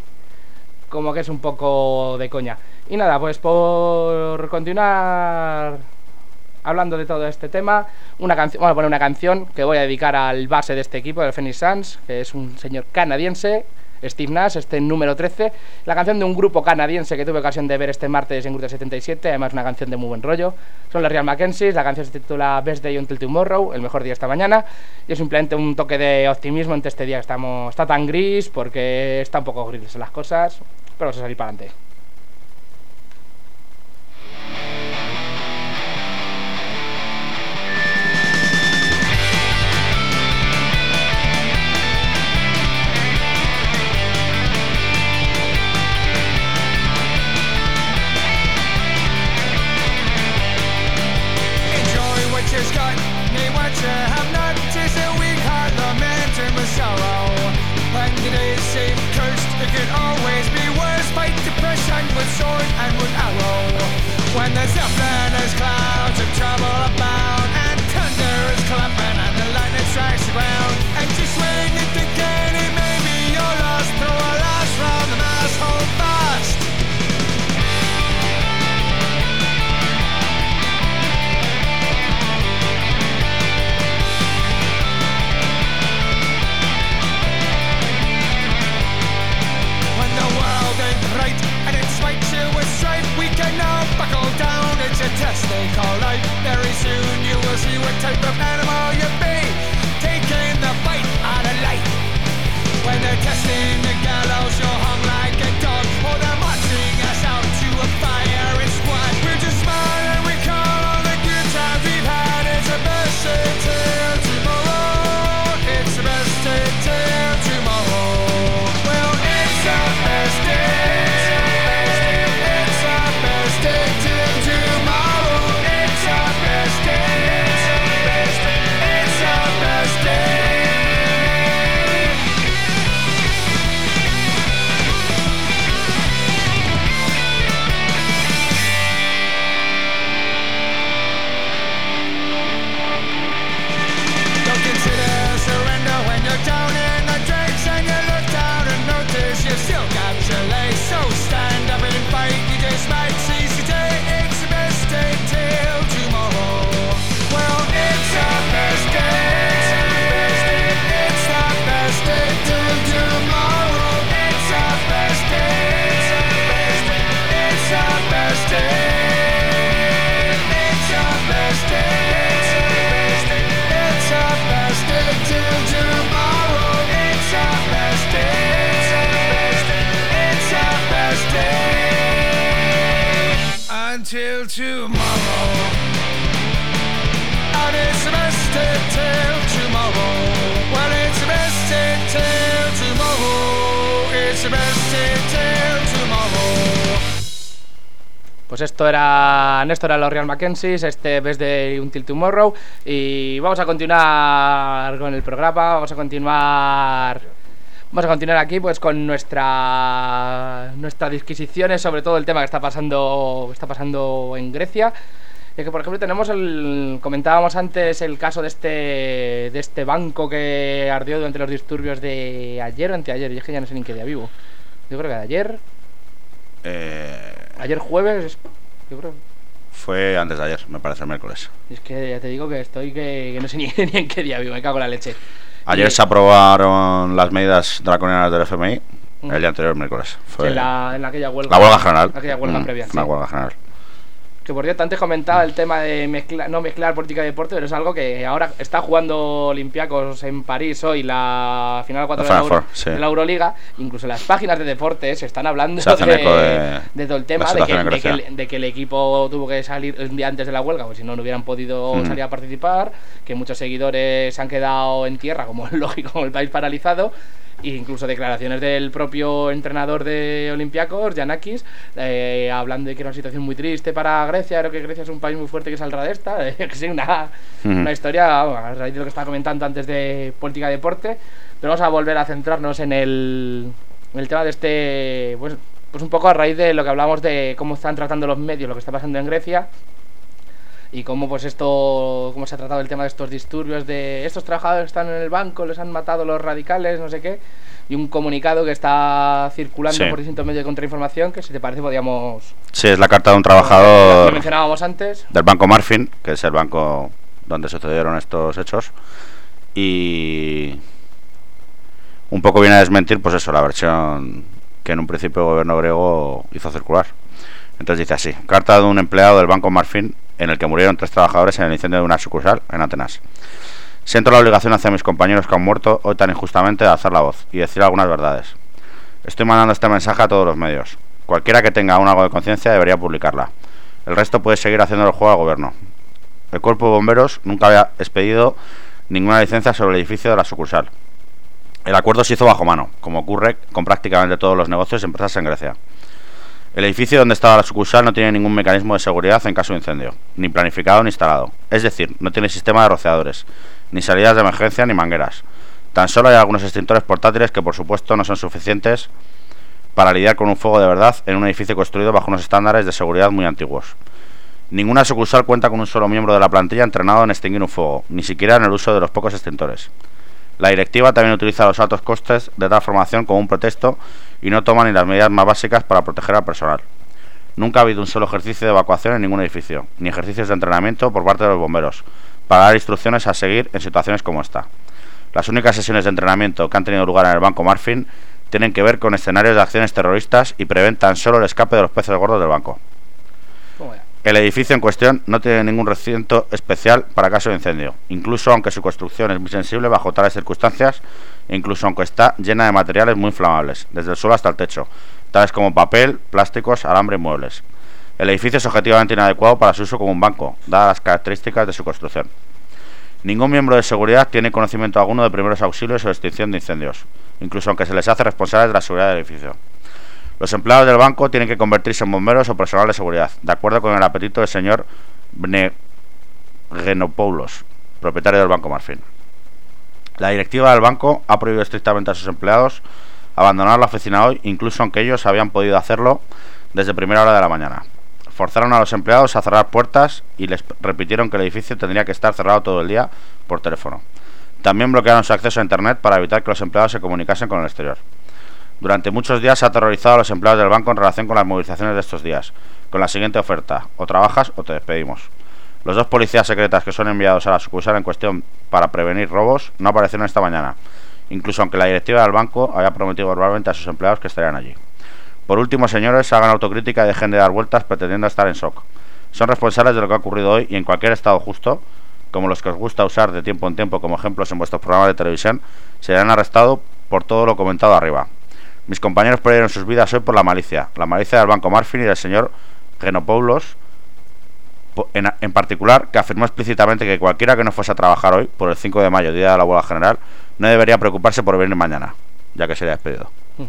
es un poco de coña. Y nada, pues por continuar hablando de todo este tema, vamos a poner una canción que voy a dedicar al base de este equipo, del Phoenix Suns, que es un señor canadiense, Steve Nash, número 13, la canción de un grupo canadiense que tuve ocasión de ver este martes en Gruta 77, además una canción de muy buen rollo. Son los Real Mackenzies, la canción se titula Best Day Until Tomorrow, el mejor día esta mañana, y es simplemente un toque de optimismo entre este día que está tan gris, porque está un poco gris las cosas, pero vamos a salir para adelante. with sword and with arrow. When the zeppelin is clouds of trouble abound, and thunder is clapping and the lightning strikes the ground, and just when you think any maybe you're lost, throw a lash round the mast, hold fast. When the world ain't right and it strikes you with strife, we can now buckle down, it's a test they call life. Very soon you will see what type of animal you be, taking the bite out of life. When they're testing the gallows, you're hung like a dog, or they're marching us out to a firing squad. We're just smile and we call all the good times we've had. It's the best day till tomorrow. It's the best day till tomorrow. Well, it's the best day. It's the best day till tomorrow. It's the best day. It's the best day. Don't consider surrender when you're down in the drakes and you look down and notice you've still got your legs. So stand up and fight, you just might seize today. It's the best day till tomorrow. Well, it's the best day. It's the best day till tomorrow. It's the best day. It's the best day. It's the best day. It's the best day till tomorrow. It's the best day. It's the best day until tomorrow. And it's the best day till tomorrow. Well, it's the best day till tomorrow. It's the best day till tomorrow. Pues esto era Néstor, los Real Mackenzies, este Best Day Until Tomorrow. Y vamos a continuar con el programa, vamos a continuar aquí pues con nuestras disquisiciones sobre todo el tema que está pasando en Grecia. Y que por ejemplo tenemos comentábamos antes el caso de este banco que ardió durante los disturbios de ayer o anteayer, y es que ya no sé ni en qué día vivo. Yo creo que de ayer. Ayer jueves, yo creo. Fue antes de ayer, me parece el miércoles. Es que ya te digo que que no sé ni en qué día vivo, me cago en la leche. Ayer se aprobaron las medidas draconianas del FMI, el día anterior, miércoles. Fue en aquella huelga. La huelga general. Aquella huelga previa. La huelga general. Que por cierto, antes comentaba el tema de no mezclar política y deporte, pero es algo que ahora está jugando Olympiacos en París hoy, la final 4 de la Euroliga. Incluso las páginas de deportes están hablando de todo el tema, de que el equipo tuvo que salir un día antes de la huelga, pues si no hubieran podido salir a participar, que muchos seguidores se han quedado en tierra, como es lógico, con el país paralizado. E incluso declaraciones del propio entrenador de Olympiacos, Giannakis, hablando de que era una situación muy triste para Grecia, creo que Grecia es un país muy fuerte que saldrá de esta, que sí, una historia a raíz de lo que estaba comentando antes de política y deporte. Pero vamos a volver a centrarnos en el tema de este, pues un poco a raíz de lo que hablábamos de cómo están tratando los medios lo que está pasando en Grecia. Y cómo pues cómo se ha tratado el tema de estos disturbios de estos trabajadores están en el banco, les han matado los radicales, no sé qué. Y un comunicado que está circulando por distintos medios de contrainformación, que si te parece podíamos... Sí, es la carta de un trabajador que mencionábamos antes, del Banco Marfin, que es el banco donde sucedieron estos hechos. Y un poco viene a desmentir pues eso, la versión que en un principio el gobierno griego hizo circular. Entonces dice así: carta de un empleado del Banco Marfin en el que murieron 3 trabajadores en el incendio de una sucursal en Atenas. Siento la obligación hacia mis compañeros que han muerto hoy tan injustamente de alzar la voz y decir algunas verdades. Estoy mandando este mensaje a todos los medios. Cualquiera que tenga un algo de conciencia debería publicarla. El resto puede seguir haciendo el juego al gobierno. El cuerpo de bomberos nunca había expedido ninguna licencia sobre el edificio de la sucursal. El acuerdo se hizo bajo mano, como ocurre con prácticamente todos los negocios y empresas en Grecia. El edificio donde estaba la sucursal no tiene ningún mecanismo de seguridad en caso de incendio, ni planificado ni instalado. Es decir, no tiene sistema de rociadores, ni salidas de emergencia ni mangueras. Tan solo hay algunos extintores portátiles que por supuesto no son suficientes para lidiar con un fuego de verdad en un edificio construido bajo unos estándares de seguridad muy antiguos. Ninguna sucursal cuenta con un solo miembro de la plantilla entrenado en extinguir un fuego, ni siquiera en el uso de los pocos extintores. La directiva también utiliza los altos costes de tal formación como un pretexto y no toma ni las medidas más básicas para proteger al personal. Nunca ha habido un solo ejercicio de evacuación en ningún edificio, ni ejercicios de entrenamiento por parte de los bomberos, para dar instrucciones a seguir en situaciones como esta. Las únicas sesiones de entrenamiento que han tenido lugar en el Banco Marfin tienen que ver con escenarios de acciones terroristas y prevén tan solo el escape de los peces gordos del banco. El edificio en cuestión no tiene ningún recinto especial para caso de incendio, incluso aunque su construcción es muy sensible bajo tales circunstancias, e incluso aunque está llena de materiales muy inflamables, desde el suelo hasta el techo, tales como papel, plásticos, alambre y muebles. El edificio es objetivamente inadecuado para su uso como un banco, dadas las características de su construcción. Ningún miembro de seguridad tiene conocimiento alguno de primeros auxilios o extinción de incendios, incluso aunque se les hace responsables de la seguridad del edificio. Los empleados del banco tienen que convertirse en bomberos o personal de seguridad, de acuerdo con el apetito del señor Genopoulos, propietario del Banco Marfin. La directiva del banco ha prohibido estrictamente a sus empleados abandonar la oficina hoy, incluso aunque ellos habían podido hacerlo desde primera hora de la mañana. Forzaron a los empleados a cerrar puertas y les repitieron que el edificio tendría que estar cerrado todo el día por teléfono. También bloquearon su acceso a internet para evitar que los empleados se comunicasen con el exterior. Durante muchos días se ha aterrorizado a los empleados del banco en relación con las movilizaciones de estos días, con la siguiente oferta: o trabajas o te despedimos. Los 2 policías secretas que son enviados a la sucursal en cuestión para prevenir robos no aparecieron esta mañana, incluso aunque la directiva del banco había prometido verbalmente a sus empleados que estarían allí. Por último, señores, hagan autocrítica y dejen de dar vueltas pretendiendo estar en shock. Son responsables de lo que ha ocurrido hoy y en cualquier estado justo, como los que os gusta usar de tiempo en tiempo como ejemplos en vuestros programas de televisión, serán arrestados por todo lo comentado arriba. Mis compañeros perdieron sus vidas hoy por la malicia del Banco Marfin y del señor Genopoulos, en particular, que afirmó explícitamente que cualquiera que no fuese a trabajar hoy, por el 5 de mayo, día de la huelga general, no debería preocuparse por venir mañana, ya que sería despedido.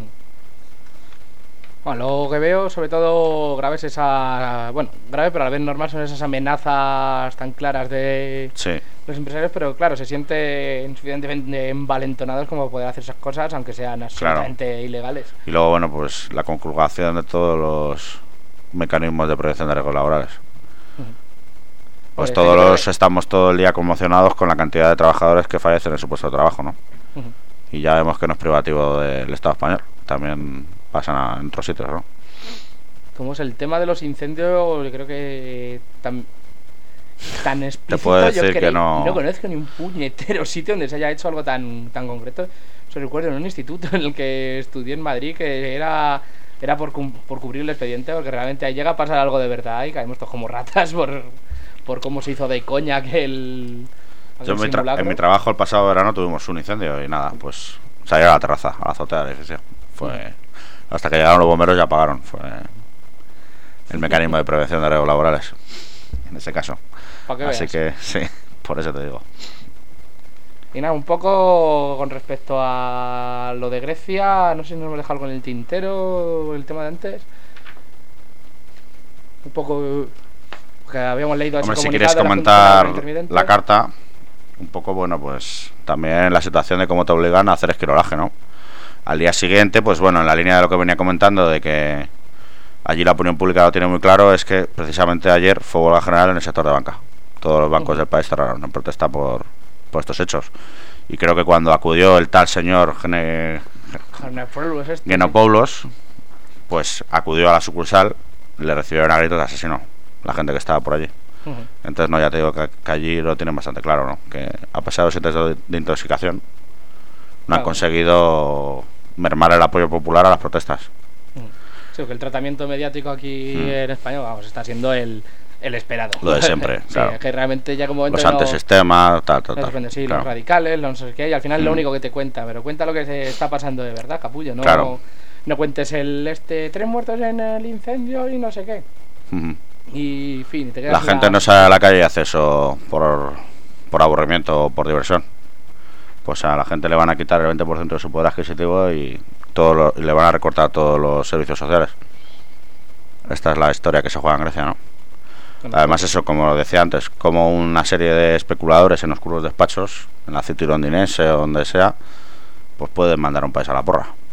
Bueno, lo que veo, sobre todo, grave es esa... Bueno, grave, pero a la vez normal son esas amenazas tan claras de los empresarios, pero claro, se sienten suficientemente envalentonados como poder hacer esas cosas, aunque sean absolutamente ilegales. Y luego, bueno, pues la conculcación de todos los mecanismos de prevención de riesgos laborales. Pues todos estamos todo el día conmocionados con la cantidad de trabajadores que fallecen en su puesto de trabajo, ¿no? Y ya vemos que no es privativo del Estado español, también pasan en otros sitios, ¿no? Como es el tema de los incendios, yo creo que tan explícito. Te puedo decir que no conozco ni un puñetero sitio donde se haya hecho algo tan concreto. Yo recuerdo en un instituto en el que estudié en Madrid que era por cubrir el expediente, porque realmente ahí llega a pasar algo de verdad y caemos todos como ratas por cómo se hizo de coña aquel en mi trabajo el pasado verano tuvimos un incendio y nada, pues salí a la terraza, a la azotea del edificio. Hasta que llegaron los bomberos ya apagaron. Fue el mecanismo de prevención de riesgos laborales en ese caso. Así que sí, por eso te digo. Y nada, un poco con respecto a lo de Grecia, no sé si nos hemos dejado algo en el tintero, el tema de antes. Un poco que habíamos leído ese comunicado. Hombre, si quieres comentar la carta, un poco, bueno, pues también la situación de cómo te obligan a hacer esquirolaje, ¿no? Al día siguiente, pues bueno, en la línea de lo que venía comentando, de que allí la opinión pública lo tiene muy claro, es que precisamente ayer fue huelga general en el sector de banca. Todos los bancos del país cerraron en protesta por estos hechos. Y creo que cuando acudió el tal señor Genopoulos, pues acudió a la sucursal, le recibieron a gritos de asesino la gente que estaba por allí. Entonces, no, ya te digo que allí lo tienen bastante claro, ¿no? Que a pesar de los intentos de intoxicación, no han conseguido mermar el apoyo popular a las protestas. Sí, que el tratamiento mediático aquí en España, vamos, está siendo el esperado. Lo de siempre, claro. Sí, que realmente ya como los antisistemas, tal. Sí, claro. Los radicales, los no sé qué, y al final lo único que te cuenta, pero cuenta lo que se está pasando de verdad, capullo, ¿no? Claro. No cuentes 3 muertos en el incendio y no sé qué. Y en fin, te quedas la gente no sale a la calle y hace eso por aburrimiento o por diversión. Pues a la gente le van a quitar el 20% de su poder adquisitivo y le van a recortar todos los servicios sociales. Esta es la historia que se juega en Grecia, ¿no? Además, eso, como lo decía antes, como una serie de especuladores en oscuros despachos, en la City londinense o donde sea, pues pueden mandar un país a la porra.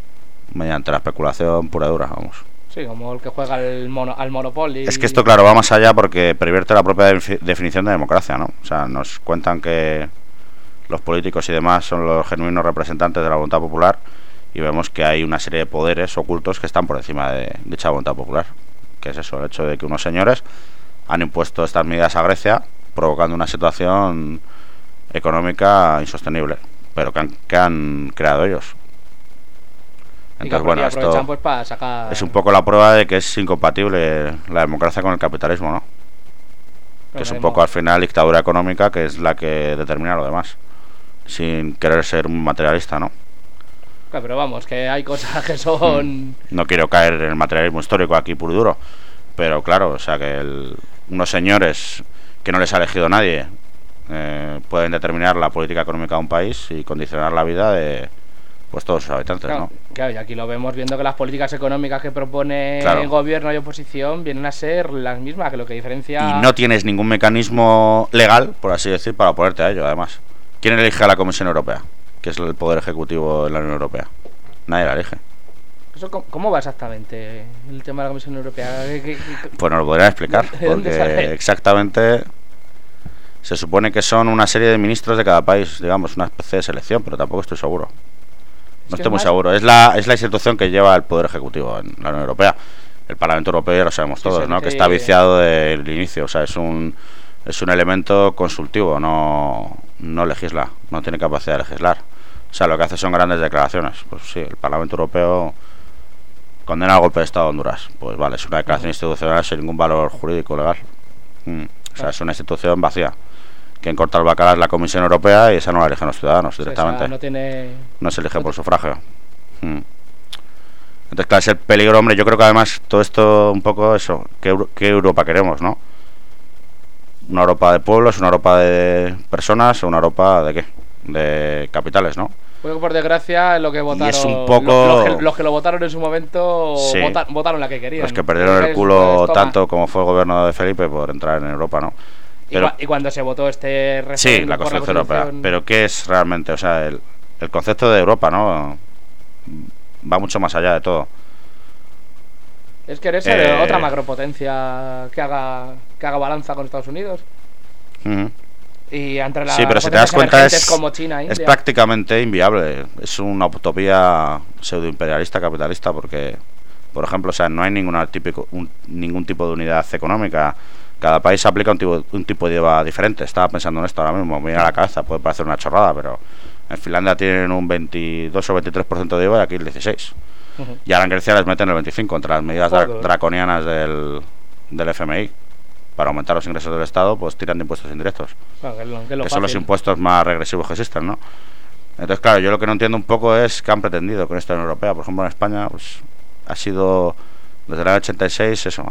mediante la especulación pura y dura, vamos. Sí, como el que juega al Monopoly. Es que esto, claro, va más allá porque pervierte la propia definición de democracia, ¿no? O sea, nos cuentan que los políticos y demás son los genuinos representantes de la voluntad popular y vemos que hay una serie de poderes ocultos que están por encima de dicha voluntad popular. Que es eso, el hecho de que unos señores han impuesto estas medidas a Grecia, provocando una situación económica insostenible, pero que han creado ellos. Entonces, bueno, esto pues, para sacar... es un poco la prueba de que es incompatible la democracia con el capitalismo, ¿no? Que es un poco al final dictadura económica, que es la que determina lo demás, sin querer ser un materialista, ¿no? Claro, pero vamos, que hay cosas que son... No quiero caer en el materialismo histórico aquí puro y duro, pero claro, o sea que unos señores que no les ha elegido nadie pueden determinar la política económica de un país y condicionar la vida de pues todos sus habitantes, claro, ¿no? Claro, y aquí lo vemos viendo que las políticas económicas que propone claro. el gobierno y oposición vienen a ser las mismas, que lo que diferencia... Y no tienes ningún mecanismo legal, por así decir, para oponerte a ello, además. ¿Quién elige a la Comisión Europea? Que es el poder ejecutivo de la Unión Europea. Nadie la elige. ¿Eso cómo va exactamente el tema de la Comisión Europea? Pues nos lo podrían explicar, porque exactamente se supone que son una serie de ministros de cada país, digamos, una especie de selección, pero tampoco estoy seguro. No estoy muy seguro. Es la institución que lleva el poder ejecutivo en la Unión Europea. El Parlamento Europeo ya lo sabemos todos, ¿no? Que está viciado del inicio. O sea, es un elemento consultivo, no legisla, no tiene capacidad de legislar. O sea, lo que hace son grandes declaraciones. Pues sí, el Parlamento Europeo condena el golpe de Estado de Honduras. Pues vale, es una declaración institucional sin ningún valor jurídico legal. O sea, es una institución vacía. Quien corta el bacalao es la Comisión Europea y esa no la eligen los ciudadanos directamente. No se elige por sufragio. Entonces, claro, es el peligro, hombre. Yo creo que además todo esto, un poco eso, ¿qué Europa queremos, no? ¿Una Europa de pueblos, una Europa de personas o una Europa de qué? De capitales, ¿no? Porque por desgracia lo que votaron, es un poco... los que lo votaron en su momento sí, votaron la que querían. Los que perdieron el culo tanto como fue el gobierno de Felipe por entrar en Europa, ¿no? Pero, y cuando se votó este referéndum, sí, la Constitución Europea. Pero ¿qué es realmente? O sea, el concepto de Europa, ¿no? Va mucho más allá de todo. Es querer ser otra macropotencia que haga balanza con Estados Unidos. Y entre las pero si te das cuenta como China, India, es prácticamente inviable. Es una utopía pseudoimperialista capitalista porque, por ejemplo, o sea, no hay ningún tipo de unidad económica. Cada país aplica un tipo de IVA diferente. Estaba pensando en esto ahora mismo, me viene a la cabeza, puede parecer una chorrada, pero en Finlandia tienen un 22 o 23% de IVA y aquí el 16%. Y ahora en Grecia les meten el 25% entre las medidas draconianas del FMI. Para aumentar los ingresos del Estado, pues tiran de impuestos indirectos. Claro, que son los impuestos más regresivos que existen, ¿no? Entonces, claro, yo lo que no entiendo un poco es qué han pretendido con esta Unión Europea. Por ejemplo, en España, pues ha sido desde el año 86, eso,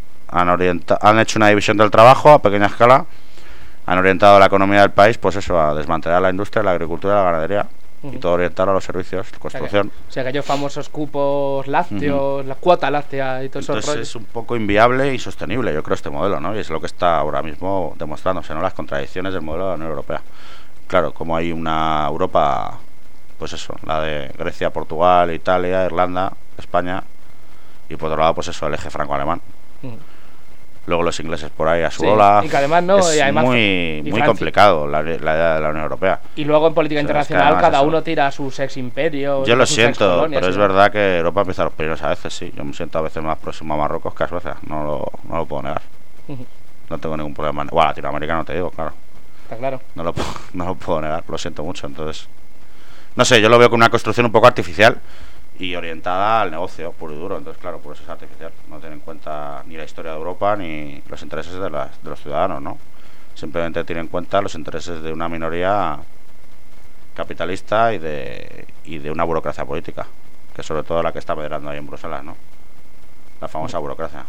han hecho una división del trabajo a pequeña escala, han orientado la economía del país, pues eso, a desmantelar la industria, la agricultura y la ganadería, y todo orientado a los servicios, construcción. O sea, aquellos famosos cupos lácteos, la cuota láctea y todo eso. Entonces es un poco inviable e insostenible, yo creo, este modelo, ¿no? Y es lo que está ahora mismo demostrándose, ¿no? Las contradicciones del modelo de la Unión Europea. Claro, como hay una Europa, pues eso, la de Grecia, Portugal, Italia, Irlanda, España, y por otro lado, pues eso, el eje franco-alemán. Luego los ingleses por ahí a su ola. Y que además no, es y además muy complicado la idea de la Unión Europea. Y luego en política internacional cada uno tira a sus ex imperios. Yo lo siento, pero es verdad que Europa empieza a los primeros a veces, sí. Yo me siento a veces más próximo a Marruecos que a Suecia, no lo puedo negar. No tengo ningún problema. Bueno, Latinoamérica no te digo, claro. Está claro. No lo puedo negar, lo siento mucho. Entonces, no sé, yo lo veo como una construcción un poco artificial y orientada al negocio puro y duro. Entonces, claro, por eso es artificial. No tiene en cuenta ni la historia de Europa ni los intereses de los ciudadanos, ¿no? Simplemente tiene en cuenta los intereses de una minoría capitalista y de una burocracia política, que es sobre todo la que está medrando ahí en Bruselas, ¿no? La famosa burocracia.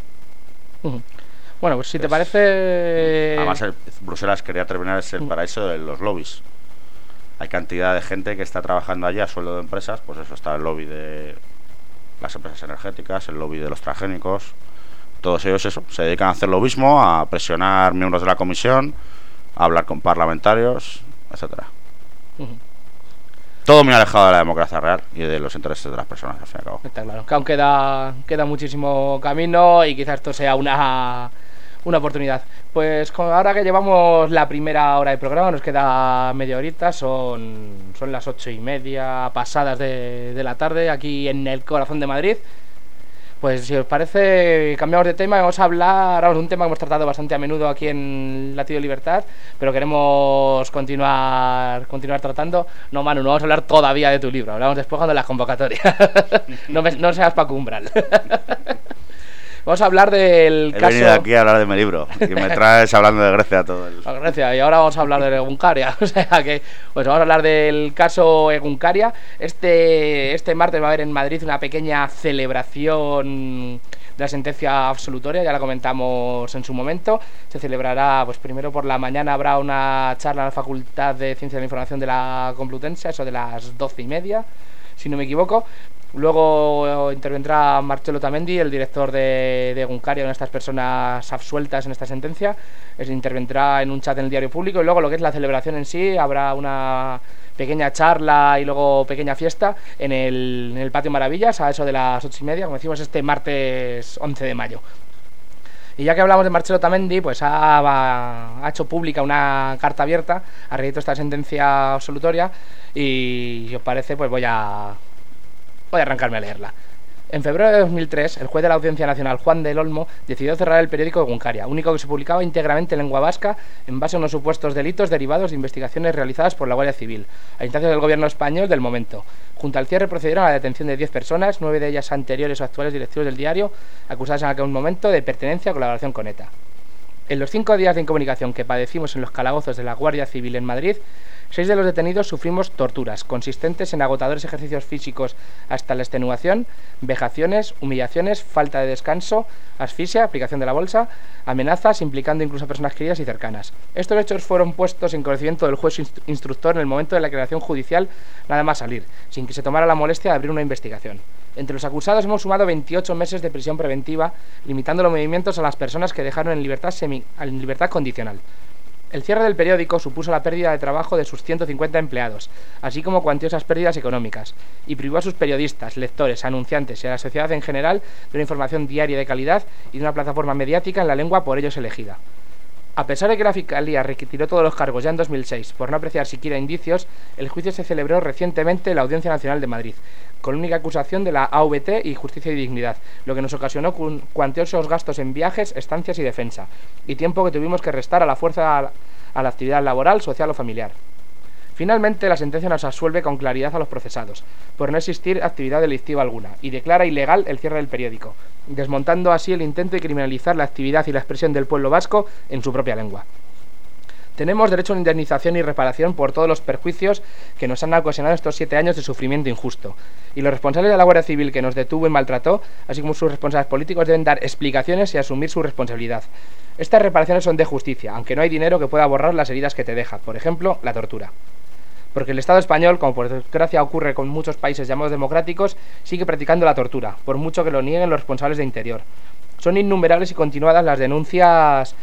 Bueno, pues si te parece... Además, Bruselas, quería terminar, es el paraíso de los lobbies. Hay cantidad de gente que está trabajando allí a sueldo de empresas, pues eso, está el lobby de las empresas energéticas, el lobby de los transgénicos, todos ellos eso, se dedican a hacer lo mismo, a presionar miembros de la comisión, a hablar con parlamentarios, etcétera. Todo muy alejado de la democracia real y de los intereses de las personas, al fin y al cabo. Está claro, que aún queda muchísimo camino y quizás esto sea una oportunidad. Pues ahora que llevamos la primera hora de programa, nos queda media horita, son las 8:30 pasadas de la tarde, aquí en el corazón de Madrid. Pues si os parece, cambiamos de tema y vamos a hablar ahora de un tema que hemos tratado bastante a menudo aquí en Latido Libertad, pero queremos continuar tratando. No, Manu, no vamos a hablar todavía de tu libro, hablamos después cuando las convocatorias. No seas Paco Umbral. Vamos a hablar del caso... He venido aquí a hablar de mi libro y me traes hablando de Grecia todo el... Grecia, y ahora vamos a hablar de Egunkaria. O sea que, pues vamos a hablar del caso Egunkaria. Este martes va a haber en Madrid una pequeña celebración de la sentencia absolutoria, ya la comentamos en su momento. Se celebrará, pues primero por la mañana habrá una charla en la Facultad de Ciencia de la Información de la Complutense, eso de las 12:30, si no me equivoco. Luego intervendrá Marcelo Otamendi, el director de Egunkaria, una de estas personas absueltas en esta sentencia. Intervendrá en un chat en el Diario Público. Y luego lo que es la celebración en sí, habrá una pequeña charla y luego pequeña fiesta en el Patio Maravillas a eso de las 8:30, como decimos, este martes 11 de mayo. Y ya que hablamos de Marcelo Otamendi, pues ha hecho pública una carta abierta a raíz de esta sentencia absolutoria. Y si os parece, pues voy a arrancarme a leerla. En febrero de 2003, el juez de la Audiencia Nacional, Juan del Olmo, decidió cerrar el periódico Egunkaria, único que se publicaba íntegramente en lengua vasca en base a unos supuestos delitos derivados de investigaciones realizadas por la Guardia Civil, a instancias del gobierno español del momento. Junto al cierre procedieron a la detención de 10 personas, 9 de ellas anteriores o actuales directivos del diario, acusadas en aquel momento de pertenencia o colaboración con ETA. En los 5 días de incomunicación que padecimos en los calabozos de la Guardia Civil en Madrid, 6 de los detenidos sufrimos torturas, consistentes en agotadores ejercicios físicos hasta la extenuación, vejaciones, humillaciones, falta de descanso, asfixia, aplicación de la bolsa, amenazas, implicando incluso a personas queridas y cercanas. Estos hechos fueron puestos en conocimiento del juez instructor en el momento de la declaración judicial, nada más salir, sin que se tomara la molestia de abrir una investigación. Entre los acusados hemos sumado 28 meses de prisión preventiva, limitando los movimientos a las personas que dejaron en libertad condicional. El cierre del periódico supuso la pérdida de trabajo de sus 150 empleados, así como cuantiosas pérdidas económicas, y privó a sus periodistas, lectores, anunciantes y a la sociedad en general de una información diaria de calidad y de una plataforma mediática en la lengua por ellos elegida. A pesar de que la Fiscalía retiró todos los cargos ya en 2006 por no apreciar siquiera indicios, el juicio se celebró recientemente en la Audiencia Nacional de Madrid, con única acusación de la AVT y Justicia y Dignidad, lo que nos ocasionó cuantiosos gastos en viajes, estancias y defensa, y tiempo que tuvimos que restar a la fuerza a la actividad laboral, social o familiar. Finalmente, la sentencia nos absuelve con claridad a los procesados, por no existir actividad delictiva alguna, y declara ilegal el cierre del periódico, desmontando así el intento de criminalizar la actividad y la expresión del pueblo vasco en su propia lengua. Tenemos derecho a una indemnización y reparación por todos los perjuicios que nos han ocasionado estos 7 años de sufrimiento injusto. Y los responsables de la Guardia Civil que nos detuvo y maltrató, así como sus responsables políticos, deben dar explicaciones y asumir su responsabilidad. Estas reparaciones son de justicia, aunque no hay dinero que pueda borrar las heridas que te deja, por ejemplo, la tortura. Porque el Estado español, como por desgracia ocurre con muchos países llamados democráticos, sigue practicando la tortura, por mucho que lo nieguen los responsables de Interior. Son innumerables y continuadas las denuncias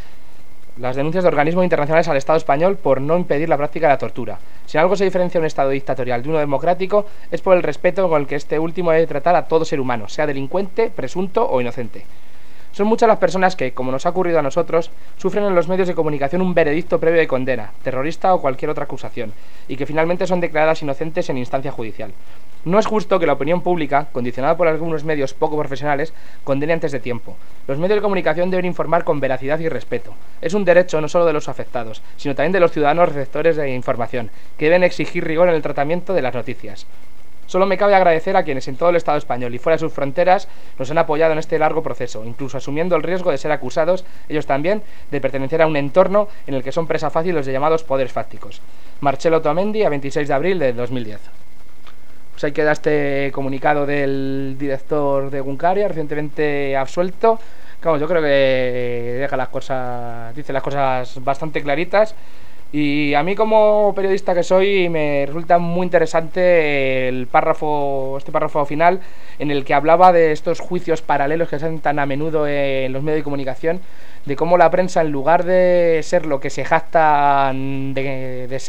de organismos internacionales al Estado español por no impedir la práctica de la tortura. Si en algo se diferencia un Estado dictatorial de uno democrático, es por el respeto con el que este último debe tratar a todo ser humano, sea delincuente, presunto o inocente. Son muchas las personas que, como nos ha ocurrido a nosotros, sufren en los medios de comunicación un veredicto previo de condena, terrorista o cualquier otra acusación, y que finalmente son declaradas inocentes en instancia judicial. No es justo que la opinión pública, condicionada por algunos medios poco profesionales, condene antes de tiempo. Los medios de comunicación deben informar con veracidad y respeto. Es un derecho no solo de los afectados, sino también de los ciudadanos receptores de información, que deben exigir rigor en el tratamiento de las noticias. Solo me cabe agradecer a quienes en todo el Estado español y fuera de sus fronteras nos han apoyado en este largo proceso, incluso asumiendo el riesgo de ser acusados, ellos también, de pertenecer a un entorno en el que son presa fácil los llamados poderes fácticos. Marcelo Otamendi, a 26 de abril de 2010. Pues ahí queda este comunicado del director de Egunkaria, recientemente absuelto. Yo creo que dice las cosas bastante claritas. Y a mí, como periodista que soy, me resulta muy interesante este párrafo final en el que hablaba de estos juicios paralelos que se hacen tan a menudo en los medios de comunicación, de cómo la prensa, en lugar de ser lo que se jactan de ser,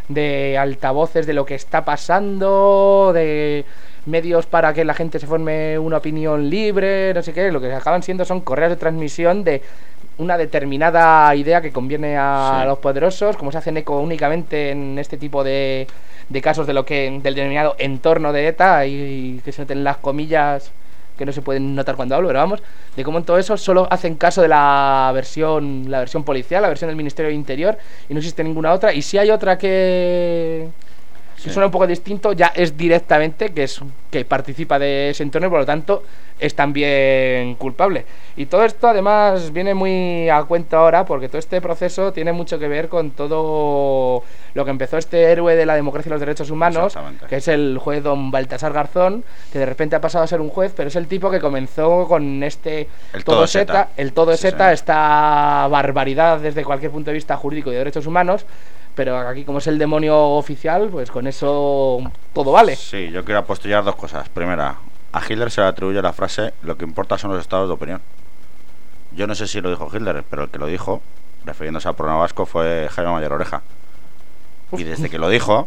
de altavoces de lo que está pasando, de medios para que la gente se forme una opinión libre, no sé qué. Lo que acaban siendo son correos de transmisión de una determinada idea que conviene a los poderosos, como se hacen eco únicamente en este tipo de casos de lo que del denominado entorno de ETA, y que se noten las comillas que no se pueden notar cuando hablo, pero vamos, de cómo en todo eso solo hacen caso de la versión policial, la versión del Ministerio del Interior, y no existe ninguna otra. Y si hay otra que suena un poco distinto, ya es directamente que participa de ese entorno y por lo tanto es también culpable. Y todo esto además viene muy a cuento ahora, porque todo este proceso tiene mucho que ver con todo lo que empezó este héroe de la democracia y los derechos humanos, que es el juez don Baltasar Garzón, que de repente ha pasado a ser un juez, pero es el tipo que comenzó con el todo es ETA, esta barbaridad desde cualquier punto de vista jurídico y de derechos humanos. Pero aquí, como es el demonio oficial, pues con eso todo vale. Sí, yo quiero apostillar dos cosas. Primera, a Hitler se le atribuye la frase: lo que importa son los estados de opinión. Yo no sé si lo dijo Hitler, pero el que lo dijo, refiriéndose al programa vasco, fue Jaime Mayor Oreja. Y desde que lo dijo,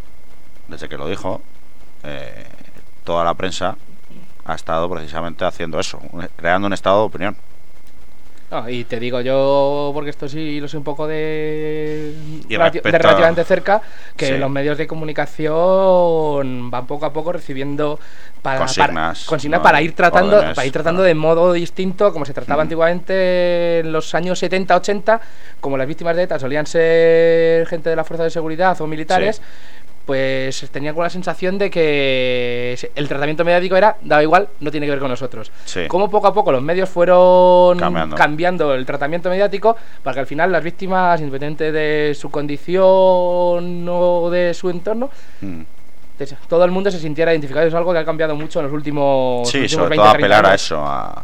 toda la prensa ha estado precisamente haciendo eso, creando un estado de opinión. No, y te digo yo, porque esto sí lo sé un poco de relativamente cerca, que los medios de comunicación van poco a poco recibiendo consignas para ir tratando de modo distinto, como se trataba antiguamente en los años 70-80, como las víctimas de ETA solían ser gente de la fuerza de seguridad o militares. Pues tenía con la sensación de que el tratamiento mediático era, daba igual, no tiene que ver con nosotros. Como poco a poco los medios fueron cambiando el tratamiento mediático para que al final las víctimas, independiente de su condición o de su entorno, todo el mundo se sintiera identificado. Es algo que ha cambiado mucho en los últimos, sobre 20, todo 30 apelar años. a eso, a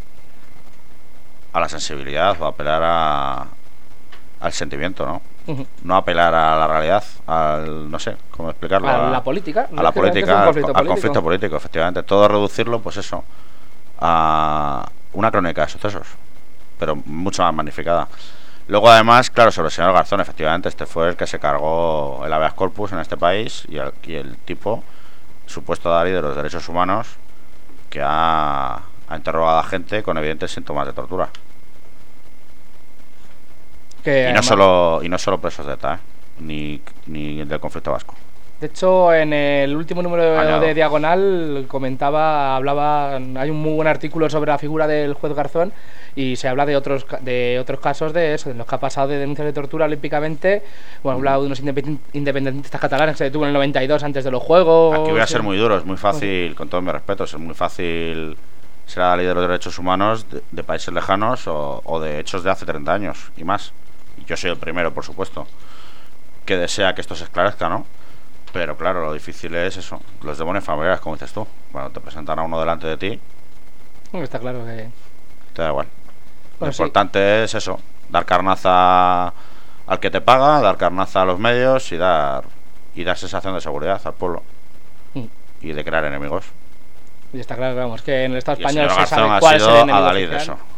la sensibilidad, o apelar al sentimiento, ¿no? No apelar a la realidad, no sé cómo explicarlo, a la política, al conflicto político, efectivamente. Todo reducirlo, pues eso, a una crónica de sucesos, pero mucho más magnificada. Luego, además, claro, sobre el señor Garzón, efectivamente, este fue el que se cargó el habeas corpus en este país, y el tipo, supuesto Dalí de los derechos humanos, que ha interrogado a gente con evidentes síntomas de tortura. Y no solo presos de ETA, ni del conflicto vasco. De hecho, en el último número de Diagonal hay un muy buen artículo sobre la figura del juez Garzón, y se habla de otros casos de eso, de los que ha pasado de denuncias de tortura olímpicamente. Bueno, habla de unos independentistas catalanes que se detuvo en el 92 antes de los Juegos. Aquí voy a ser muy duro, es muy fácil, con todos mis respetos, es muy fácil ser la ley de los derechos humanos de países lejanos o de hechos de hace 30 años y más. Y yo soy el primero, por supuesto, que desea que esto se esclarezca, ¿no? Pero claro, lo difícil es eso, los demonios familiares, como dices tú. Cuando te presentan a uno delante de ti, está claro que te da igual. Lo importante es eso, dar carnaza al que te paga, dar carnaza a los medios y dar sensación de seguridad al pueblo y de crear enemigos. Y está claro, vamos, que en el Estado español se sabe cuál es el enemigo adalid de eso.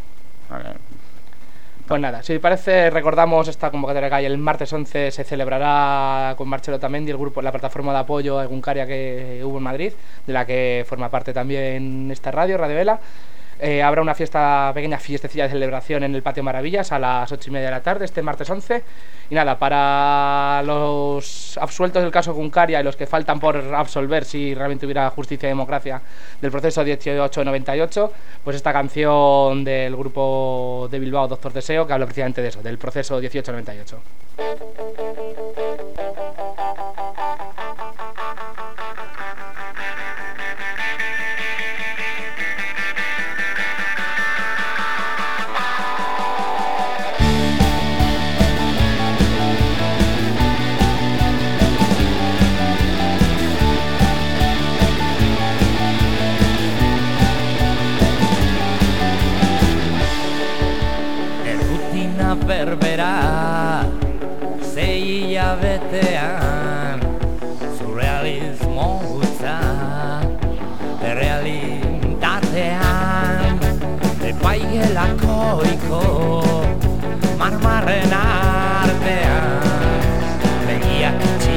Pues nada, si parece, recordamos esta convocatoria que hay el martes 11, se celebrará con Marcelo Tamendi, el grupo, la plataforma de apoyo a Egunkaria que hubo en Madrid, de la que forma parte también esta Radio Vela. Habrá una pequeña fiestecilla de celebración en el Patio Maravillas a las 8:30 de la tarde, este martes 11. Y nada, para los absueltos del caso Egunkaria y los que faltan por absolver, si realmente hubiera justicia y democracia, del proceso 1898, pues esta canción del grupo de Bilbao, Doctor Deseo, que habla precisamente de eso, del proceso 1898. Berbera, sei hilabetean, surrealismo hutsa, realitatean, epaigelakoiko, marmarren artean, begiak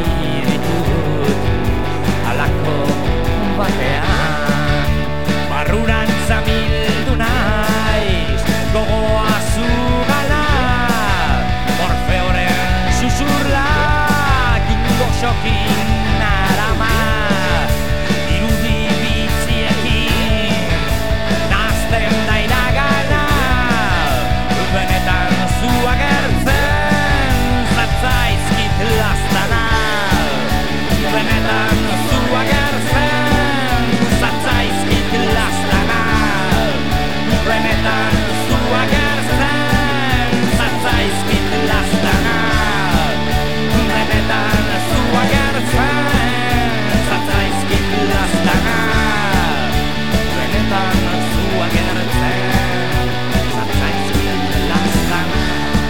benetan zu agertzen zatzaizkit lastana benetan zu agertzen zatzaizkit lastana benetan zu agertzen zatzaizkit lastana benetan zu agertzen zatzaizkit lastana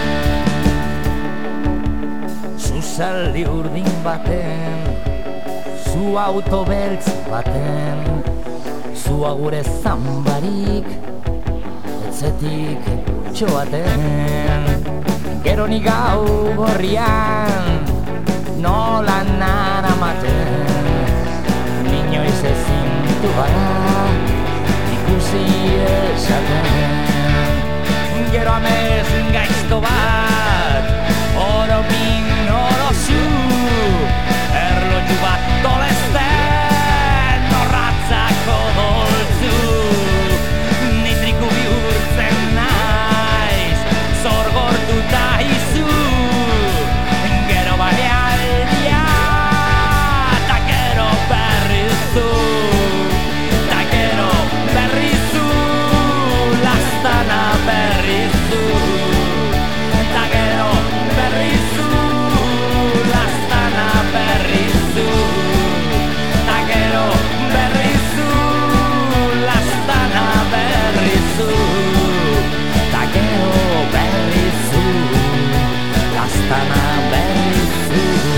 zuzaldi urdin baten zu auto beltz baten zu agure zanbarik etzetik txoaten gero ni gau gorrian nola naramaten inoiz ezintu gara ikusi esaten gero amez gaizto bat oro min oro zu erloju bat dolesten norratzako doltzu nitriku bihurtzen naiz zorgortuta izu gero balealdia ta gero berrizu ta gero berrizu lastana berrizu ta gero berrizu lastana berrizu ta gero berrizu lastana berrizu ta gero berrizu lastana berrizu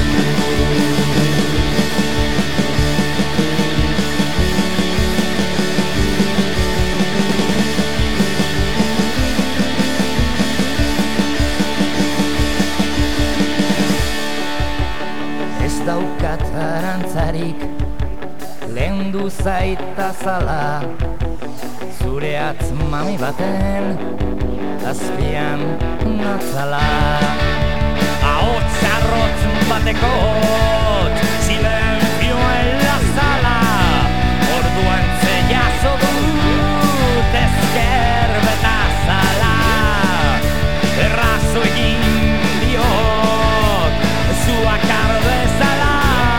ez daukat arantzarik lehendu zaita zala zure atz mami baten azpian natzala ahots arrotz batekot silentzioen lazala orduan ze jaso dut ezker betazala errazo egin diot zuak arbezala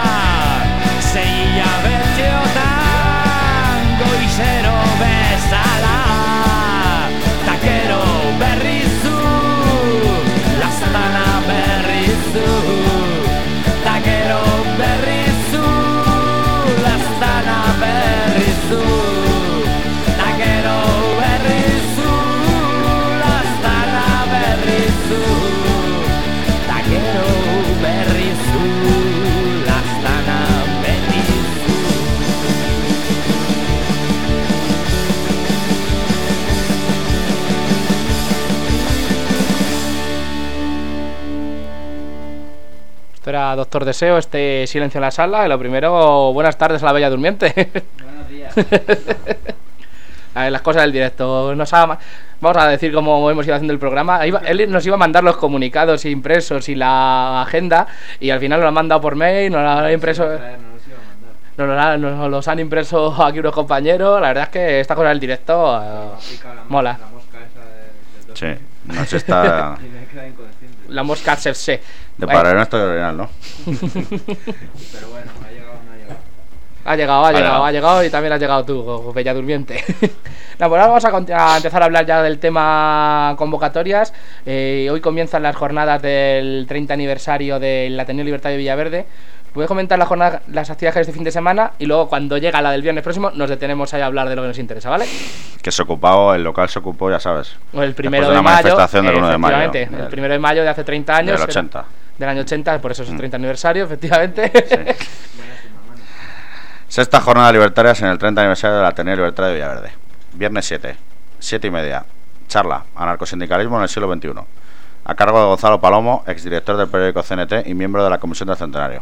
zeia betxeotan goizero bezala ta gero berrizu lastana berrizu ta gero berrizu lastana berrizu ta gero berrizu lastana berrizu ta gero berrizu lastana berrizu Esto era Doctor Deseo, este Silencio en la Sala. Y lo primero, buenas tardes a la Bella Durmiente. Buenos días. A ver, las cosas del directo. Vamos a decir cómo hemos ido haciendo el programa. Él nos iba a mandar los comunicados impresos y la agenda, y al final nos lo han mandado por mail, nos lo han impreso. Nos los han impreso aquí unos compañeros. La verdad es que esta cosa del directo mola. La mosca esa Sí, no se está y me queda inconsciente. La mosca CFC. de para no estoy original, ¿no? Pero bueno, ha llegado, no ha llegado. Ha llegado y también has llegado tú, Bella Durmiente. No, pues ahora vamos a empezar a hablar ya del tema convocatorias. Hoy comienzan las jornadas del 30 aniversario del Ateneo Libertad de Villaverde. Puedes comentar las actividades de este fin de semana y luego cuando llega la del viernes próximo nos detenemos ahí a hablar de lo que nos interesa, ¿vale? Que se ocupó, el local se ocupó, ya sabes. El primero Después de una mayo, manifestación del 1 de mayo. efectivamente, el primero de mayo de hace 30 años. Del 80. Del año 80, por eso es el 30 aniversario, efectivamente. Sí. Sexta jornada libertarias en el 30 aniversario del Ateneo Libertad de Villaverde. Viernes 7, 7:30. Charla, anarcosindicalismo en el siglo XXI. A cargo de Gonzalo Palomo, exdirector del periódico CNT y miembro de la Comisión del Centenario.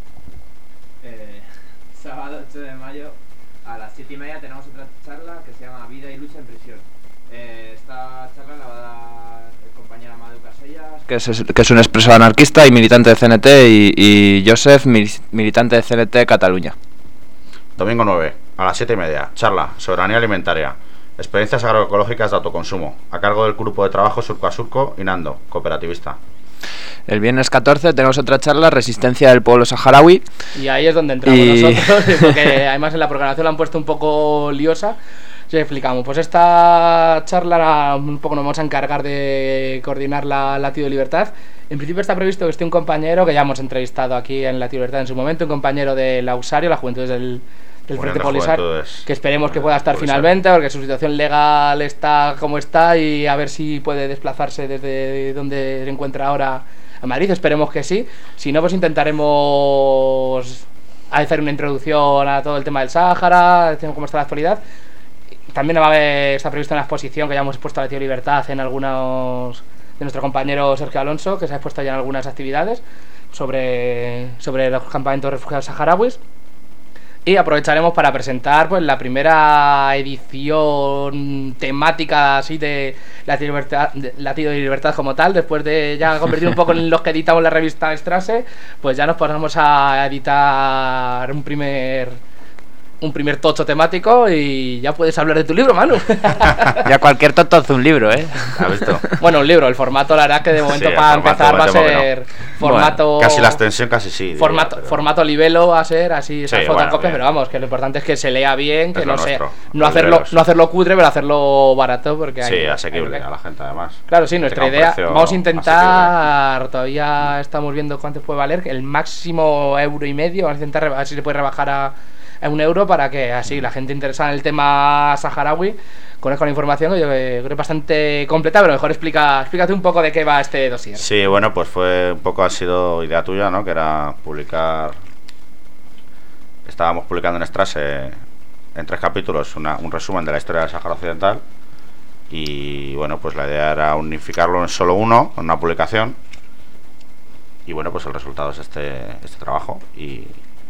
Sábado 8 de mayo a las 7:30 tenemos otra charla que se llama Vida y Lucha en Prisión. Esta charla la va a dar el compañero Amadeu Casellas, que es un expreso anarquista y militante de CNT, y Joseph, militante de CNT Cataluña. Domingo 9, a las 7:30. Charla, soberanía alimentaria. Experiencias agroecológicas de autoconsumo. A cargo del grupo de trabajo Surco a Surco y Nando, cooperativista. El viernes 14 tenemos otra charla, Resistencia del pueblo saharaui. Y ahí es donde entramos nosotros, porque además en la programación la han puesto un poco liosa. Sí, explicamos, pues esta charla un poco nos vamos a encargar de coordinar la Latido de Libertad. En principio está previsto que esté un compañero que ya hemos entrevistado aquí en Latido de Libertad en su momento, un compañero de la USARIO, la Juventud del Frente Polisario, que esperemos que pueda estar finalmente, porque su situación legal está como está y a ver si puede desplazarse desde donde se encuentra ahora a Madrid, esperemos que sí. Si no, pues intentaremos hacer una introducción a todo el tema del Sáhara, cómo está la actualidad. También está prevista una exposición que ya hemos expuesto a Latido de Libertad en algunos de nuestro compañero Sergio Alonso, que se ha expuesto ya en algunas actividades sobre los campamentos de refugiados saharauis. Y aprovecharemos para presentar pues la primera edición temática así de Latido de Libertad como tal. Después de ya convertir un poco en los que editamos la revista Strasse, pues ya nos ponemos a editar un primer tocho temático y ya puedes hablar de tu libro, Manu. Ya cualquier tonto hace un libro, ¿eh? ¿Has visto? Bueno, un libro, el formato la verdad que de momento Sí, para el formato empezar va a me temo que ser no. formato... Bueno, casi la extensión, casi sí. Formato, pero... formato libelo va a ser así, esas Sí, fotocopias, bueno, pero vamos, que lo importante es que se lea bien, que Es lo no sea, nuestro, no hacerlo cutre, pero hacerlo barato, porque Sí, hay, asequible hay- a la gente además. Claro, sí, nuestra Tenga un idea, precio vamos a intentar, todavía estamos viendo cuánto puede valer, el máximo €1,50, vamos a intentar a ver si se puede rebajar a €1 para que así la gente interesada en el tema saharaui conozca la información, que yo creo que es bastante completa, pero mejor explícate un poco de qué va este dossier. Sí, bueno, pues ha sido idea tuya, ¿no? Que era publicar... Estábamos publicando en Strasse en 3 capítulos un resumen de la historia del Sáhara Occidental y bueno, pues la idea era unificarlo en solo uno, en una publicación, y bueno, pues el resultado es este trabajo. Y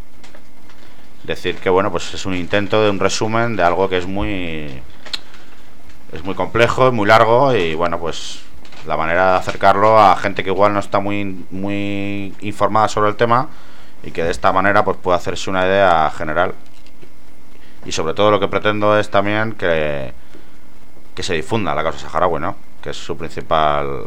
decir que bueno, pues es un intento de un resumen de algo que es muy complejo, muy largo, y bueno, pues la manera de acercarlo a gente que igual no está muy informada sobre el tema, y que de esta manera pues pueda hacerse una idea general. Y sobre todo lo que pretendo es también que se difunda la causa saharaui, ¿no? Que es su principal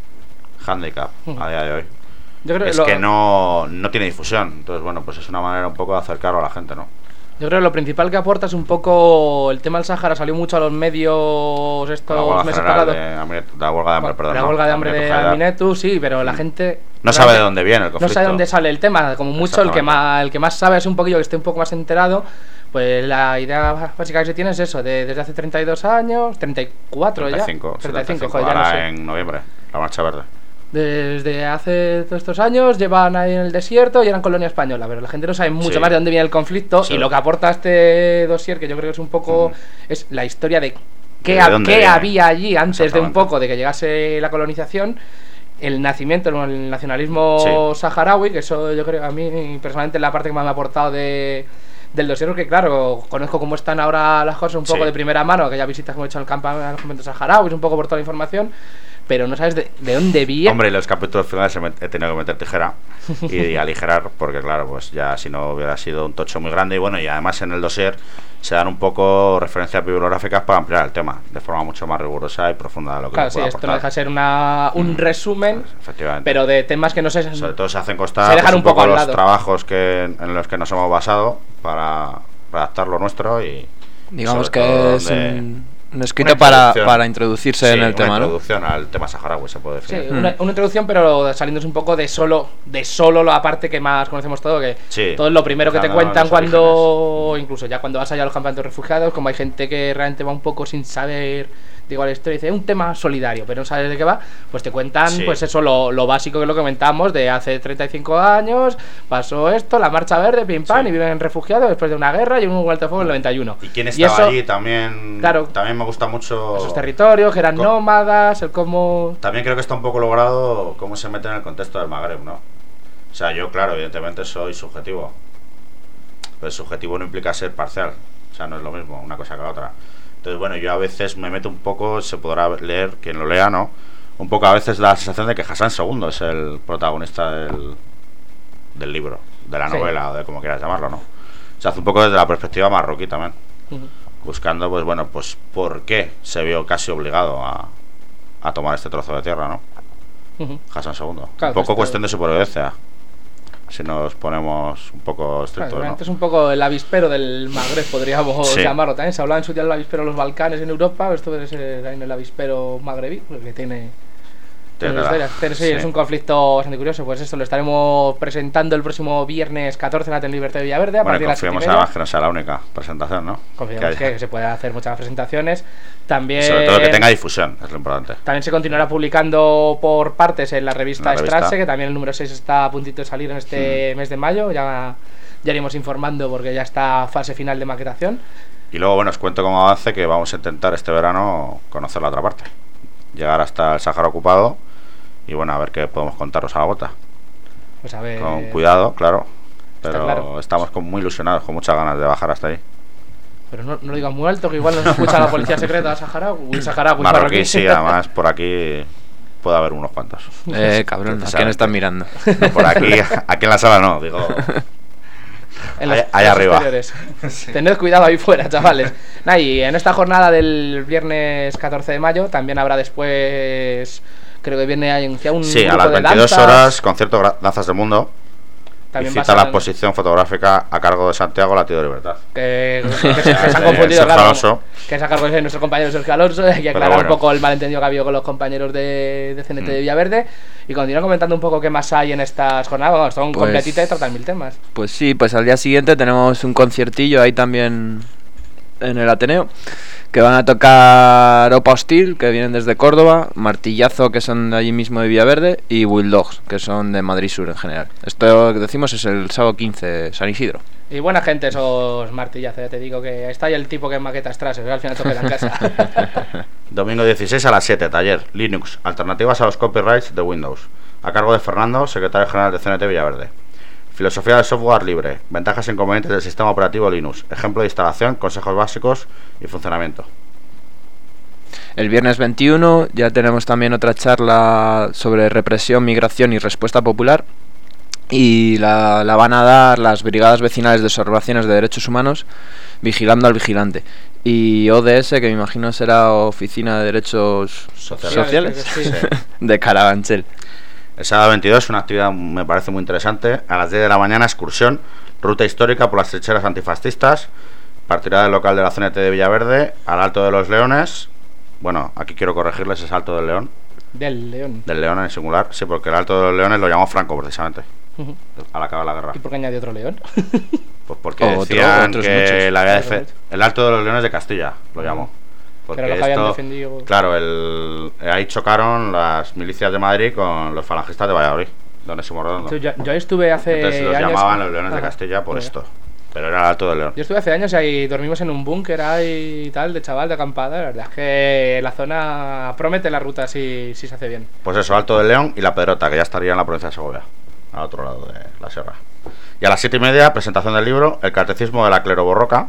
hándicap a día de hoy. Yo creo Es que no tiene difusión. Entonces, bueno, pues es una manera un poco de acercarlo a la gente, ¿no? Yo creo que lo principal que aporta es un poco el tema del Sáhara, salió mucho a los medios estos meses pasados. La huelga de hambre, perdón. La huelga de hambre de Aminetu, sí, pero la gente no sabe de dónde viene el conflicto. No sabe de dónde sale el tema, como mucho el que más sabe es un poquillo que esté un poco más enterado. Pues la idea básica que se tiene es eso, desde hace 32 años, 34 35, ya. 35, joder, ya ahora no sé. en noviembre, la Marcha Verde. Desde hace todos estos años llevan ahí en el desierto y eran colonia española, pero la gente no sabe mucho más de dónde viene el conflicto, y lo que aporta este dossier, que yo creo que es un poco es la historia de qué había allí antes de un poco de que llegase la colonización, el nacimiento, el nacionalismo saharaui, que eso yo creo a mí personalmente es la parte que más me ha aportado del dossier, porque claro, conozco cómo están ahora las cosas un poco de primera mano, aquellas visitas que hemos hecho al campamento saharaui, un poco por toda la información, pero no sabes de dónde viene. Hombre, en los capítulos finales he tenido que meter tijera y aligerar, porque claro, pues ya si no hubiera sido un tocho muy grande. Y bueno, y además en el dossier se dan un poco referencias bibliográficas para ampliar el tema de forma mucho más rigurosa y profunda de lo que claro, sí, esto no deja de ser un resumen, pues, efectivamente, pero de temas que no sé, sobre todo se hacen constar, se dejan un poco al los lado. Trabajos en los que nos hemos basado para redactar lo nuestro, y digamos que es un escrito para introducirse en el tema, una introducción al tema saharaui, se puede decir. Sí, una introducción, pero saliéndose un poco de solo la parte que más conocemos todo, que todo es lo primero que te cuentan cuando, incluso ya cuando vas allá a los campamentos de refugiados, como hay gente que realmente va un poco sin saber de igual historia, dice, es un tema solidario, pero no sabes de qué va, pues te cuentan pues eso, lo básico, que es lo que comentamos, de hace 35 años, pasó esto, la Marcha Verde, pim pam, y viven refugiados después de una guerra y un vuelto de fuego en el 91. ¿Y quién estaba allí? También, claro, también me gusta mucho esos territorios, que eran nómadas, el cómo... También creo que está un poco logrado cómo se mete en el contexto del Magreb, ¿no? O sea, yo, claro, evidentemente soy subjetivo, pero el subjetivo no implica ser parcial, o sea, no es lo mismo una cosa que la otra. Entonces, bueno, yo a veces me meto un poco, se podrá leer, quien lo lea, ¿no? Un poco a veces da la sensación de que Hassan II es el protagonista del libro, de la novela, o de como quieras llamarlo, ¿no? Se hace un poco desde la perspectiva marroquí también, buscando, pues bueno, pues por qué se vio casi obligado a tomar este trozo de tierra, ¿no? Hassan II. Claro, un poco esto- cuestión de supervivencia. Si nos ponemos un poco estrictos, Claro, ¿no? es un poco el avispero del Magreb, podríamos Sí. llamarlo también. Se hablaba en su día del avispero de los Balcanes en Europa, esto debe ser ahí en el avispero magrebí, porque tiene Tiene historia. la- Pero sí, sí. es un conflicto bastante curioso. Pues esto lo estaremos presentando el próximo viernes 14 en la Libertad de Villaverde. A Bueno, partir y de las 7:30. confiemos además que no sea la única presentación, ¿no? Confiamos haya. que se puede hacer muchas presentaciones. También, Sobre todo que tenga difusión, es lo importante. también se continuará publicando por partes en la revista La revista. Strasse, que también el número 6 está a puntito de salir en este mes de mayo. Ya iremos informando porque ya está fase final de maquetación. Y luego, bueno, os cuento como avance que vamos a intentar este verano conocer la otra parte. Llegar hasta el Sáhara ocupado y, bueno, a ver qué podemos contaros a la vuelta. Pues a ver. Con cuidado, claro. está Pero claro. estamos muy ilusionados, con muchas ganas de bajar hasta ahí. Pero no lo digas muy alto, que igual nos escucha la policía secreta saharaui. Marroquí, sí, además por aquí puede haber unos cuantos. Cabrón, ¿a quién estás mirando? No, por aquí, aquí en la sala no, digo. En los Allá arriba. exteriores. Tened cuidado ahí fuera, chavales. Nah, y en esta jornada del viernes 14 de mayo también habrá después, creo que viene anunciado un Sí, a grupo las de 22 danzas. horas, concierto Danzas del Mundo. Y También cita va a la ser- exposición fotográfica a cargo de Santiago Latido de Libertad. que se han confundido, Sergio claro, Alonso. que es a cargo de nuestro compañero Sergio Alonso. Hay que Pero aclarar bueno. un poco el malentendido que ha habido con los compañeros de CNT de Villaverde. Y continuar comentando un poco qué más hay en estas jornadas. Bueno, son Pues- completitas y tratan 1000 temas. Pues sí, pues al día siguiente tenemos un conciertillo ahí también en el Ateneo, que van a tocar Opa Hostil, que vienen desde Córdoba, Martillazo, que son de allí mismo de Villaverde, y Will Dogs, que son de Madrid Sur en general. Esto que decimos es el sábado 15, San Isidro. Y buena gente esos martillazos, ya te digo que está ahí el tipo que maqueta Strasse, al final te queda en casa. Domingo 16 a las 7, taller Linux, alternativas a los copyrights de Windows, a cargo de Fernando, secretario general de CNT Villaverde. Filosofía del software libre, ventajas e inconvenientes del sistema operativo Linux, ejemplo de instalación, consejos básicos y funcionamiento. El viernes 21 ya tenemos también otra charla sobre represión, migración y respuesta popular. Y la van a dar las Brigadas Vecinales de Observaciones de Derechos Humanos, Vigilando al Vigilante. Y ODS, que me imagino será Oficina de Derechos Sociales, Sí, sí. de Carabanchel. El sábado 22, una actividad me parece muy interesante. A las 10 de la mañana, excursión, ruta histórica por las trincheras antifascistas. Partirá del local de la CNT de Villaverde al Alto de los Leones. Bueno, aquí quiero corregirles, es Alto del León. Del León. Del León en singular, sí, porque el Alto de los Leones lo llamó Franco, precisamente, al acabar la guerra. ¿Y por qué añadió otro león? Pues porque Otro, decían otros que muchos. la había Otros muchos. el Alto de los Leones de Castilla lo llamó. Porque Pero lo que habían defendido. claro, ahí chocaron las milicias de Madrid con los falangistas de Valladolid, donde se Redondo. Yo estuve hace Entonces los años. llamaban los Leones de Ajá. Castilla por Mira. esto. Pero era el Alto del León. Yo estuve hace años y ahí dormimos en un búnker ahí y tal, de chaval, de acampada. La verdad es que la zona promete la ruta si se hace bien. Pues eso, Alto del León y La Pedrota, que ya estaría en la provincia de Segovia, al otro lado de la sierra. Y a las 7:30, presentación del libro El Catecismo de la Cleroborroca,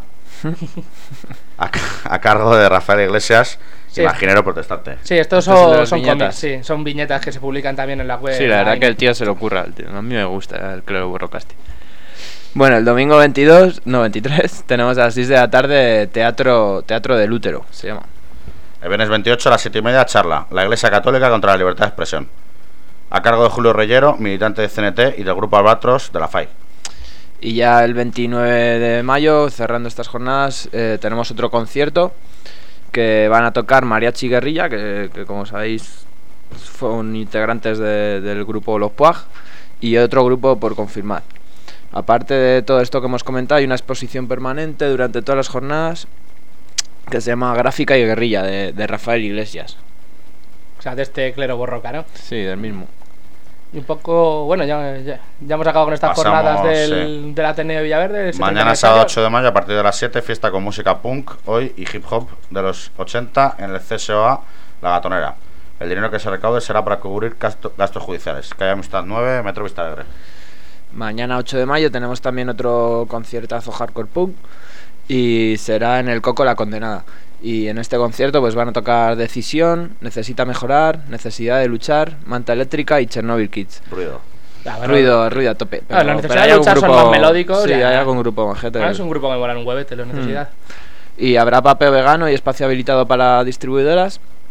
a cargo de Rafael Iglesias, Sí. imaginero protestante. Sí, estos Estos son son, las son viñetas. cómics, sí, son viñetas que se publican también en la web. Sí, la verdad online. que el tío se lo ocurra. El tío. A mí me gusta el Clero Burrocasti. Bueno, el domingo 23, tenemos a las 6 de la tarde Teatro del Útero, se llama. El viernes 28 a las 7:30, charla La Iglesia Católica contra la libertad de expresión, a cargo de Julio Reyero, militante de CNT y del grupo Albatros de la FAI. Y ya el 29 de mayo, cerrando estas jornadas, tenemos otro concierto que van a tocar Mariachi Guerrilla, que como sabéis son integrantes del grupo Los Puag, y otro grupo por confirmar. Aparte de todo esto que hemos comentado, hay una exposición permanente durante todas las jornadas que se llama Gráfica y Guerrilla, de Rafael Iglesias. O sea, de este clero borroca, ¿no? Sí, del mismo. Y un poco, bueno, ya hemos acabado con estas Pasamos, jornadas sí. del Ateneo de Villaverde. del 70 Mañana sábado aniversario. 8 de mayo a partir de las 7, fiesta con música punk hoy y hip hop de los 80 en el CSOA La Gatonera. El dinero que se recaude será para cubrir gastos judiciales. Calle Amistad 9, Metro Vista Alegre. Mañana 8 de mayo tenemos también otro conciertazo hardcore punk y será en el Coco La Condenada. Y en este concierto pues van a tocar Decisión, Necesita Mejorar, Necesidad de Luchar, Manta Eléctrica y Chernobyl Kids. Ruido. Ah, bueno, Ruido a tope. la pero Necesidad hay de algún Luchar son más melódicos. Sí, ya. hay algún grupo majete. Es un grupo que mola un huevete, la necesidad. Y habrá papeo vegano y espacio habilitado para distribuidoras.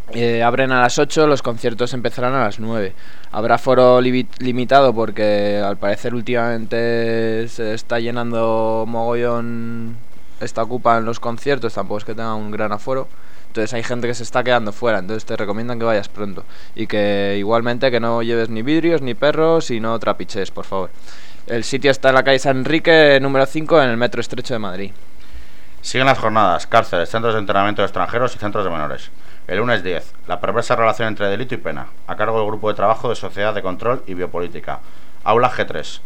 Abren a las 8, los conciertos empezarán a las 9. Habrá foro limitado porque al parecer últimamente se está llenando mogollón, ocupan los conciertos, tampoco es que tengan un gran aforo. Entonces hay gente que se está quedando fuera, entonces te recomiendan que vayas pronto. Y que igualmente que no lleves ni vidrios, ni perros y no trapiches, por favor. El sitio está en la calle San Enrique, número 5, en el Metro Estrecho de Madrid. Siguen las jornadas, cárceles, centros de entrenamiento de extranjeros y centros de menores. El lunes 10, la perversa relación entre delito y pena, a cargo del Grupo de Trabajo de Sociedad de Control y Biopolítica, Aula G3.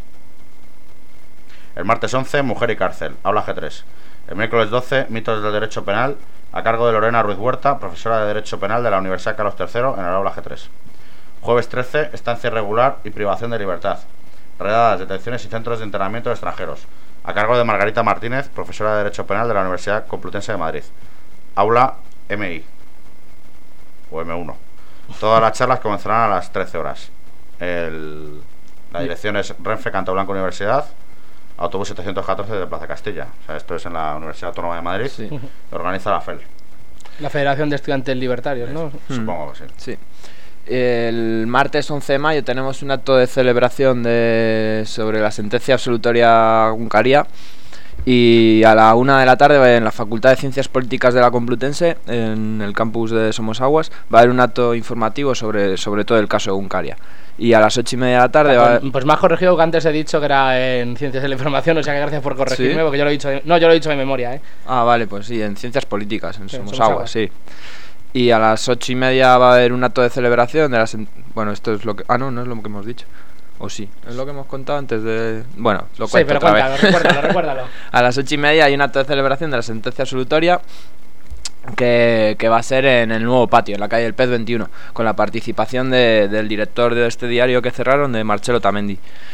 El martes 11, Mujer y Cárcel, Aula G3. El miércoles 12, Mitos del Derecho Penal, a cargo de Lorena Ruiz Huerta, profesora de Derecho Penal de la Universidad Carlos III, en el Aula G3. Jueves 13, estancia irregular y privación de libertad, redadas, detenciones y centros de internamiento de extranjeros, a cargo de Margarita Martínez, profesora de Derecho Penal de la Universidad Complutense de Madrid, Aula MI o M1. Todas las charlas comenzarán a las 13 horas. La dirección es Renfe Canto Blanco Universidad, autobús 714 de Plaza Castilla. O sea, esto es en la Universidad Autónoma de Madrid. Sí. Lo organiza la FEL. La Federación de Estudiantes Libertarios, ¿no? Supongo que sí. Sí. El martes 11 de mayo tenemos un acto de celebración sobre la sentencia absolutoria Egunkaria. Y a la 1 de la tarde en la Facultad de Ciencias Políticas de la Complutense, en el campus de Somosaguas, va a haber un acto informativo sobre todo el caso Egunkaria. Y a las 8:30 de la tarde Pues me has corregido que antes he dicho que era en Ciencias de la Información, o sea que gracias por corregirme, ¿sí? Porque yo lo he dicho yo lo he dicho de memoria, ¿eh? Ah, vale, pues sí, en Ciencias Políticas, en Somosaguas, sí. Y a las 8:30 va a haber un acto de celebración de bueno, esto es lo que... no es lo que hemos dicho. O sí, es lo que hemos contado antes de... Bueno, lo cuento. Sí, pero otra vez. Recuérdalo. A las 8:30 hay un acto de celebración de la sentencia absolutoria que va a ser en el nuevo patio, en la calle del Pez 21, con la participación del director de este diario que cerraron, de Marcelo Tamendi.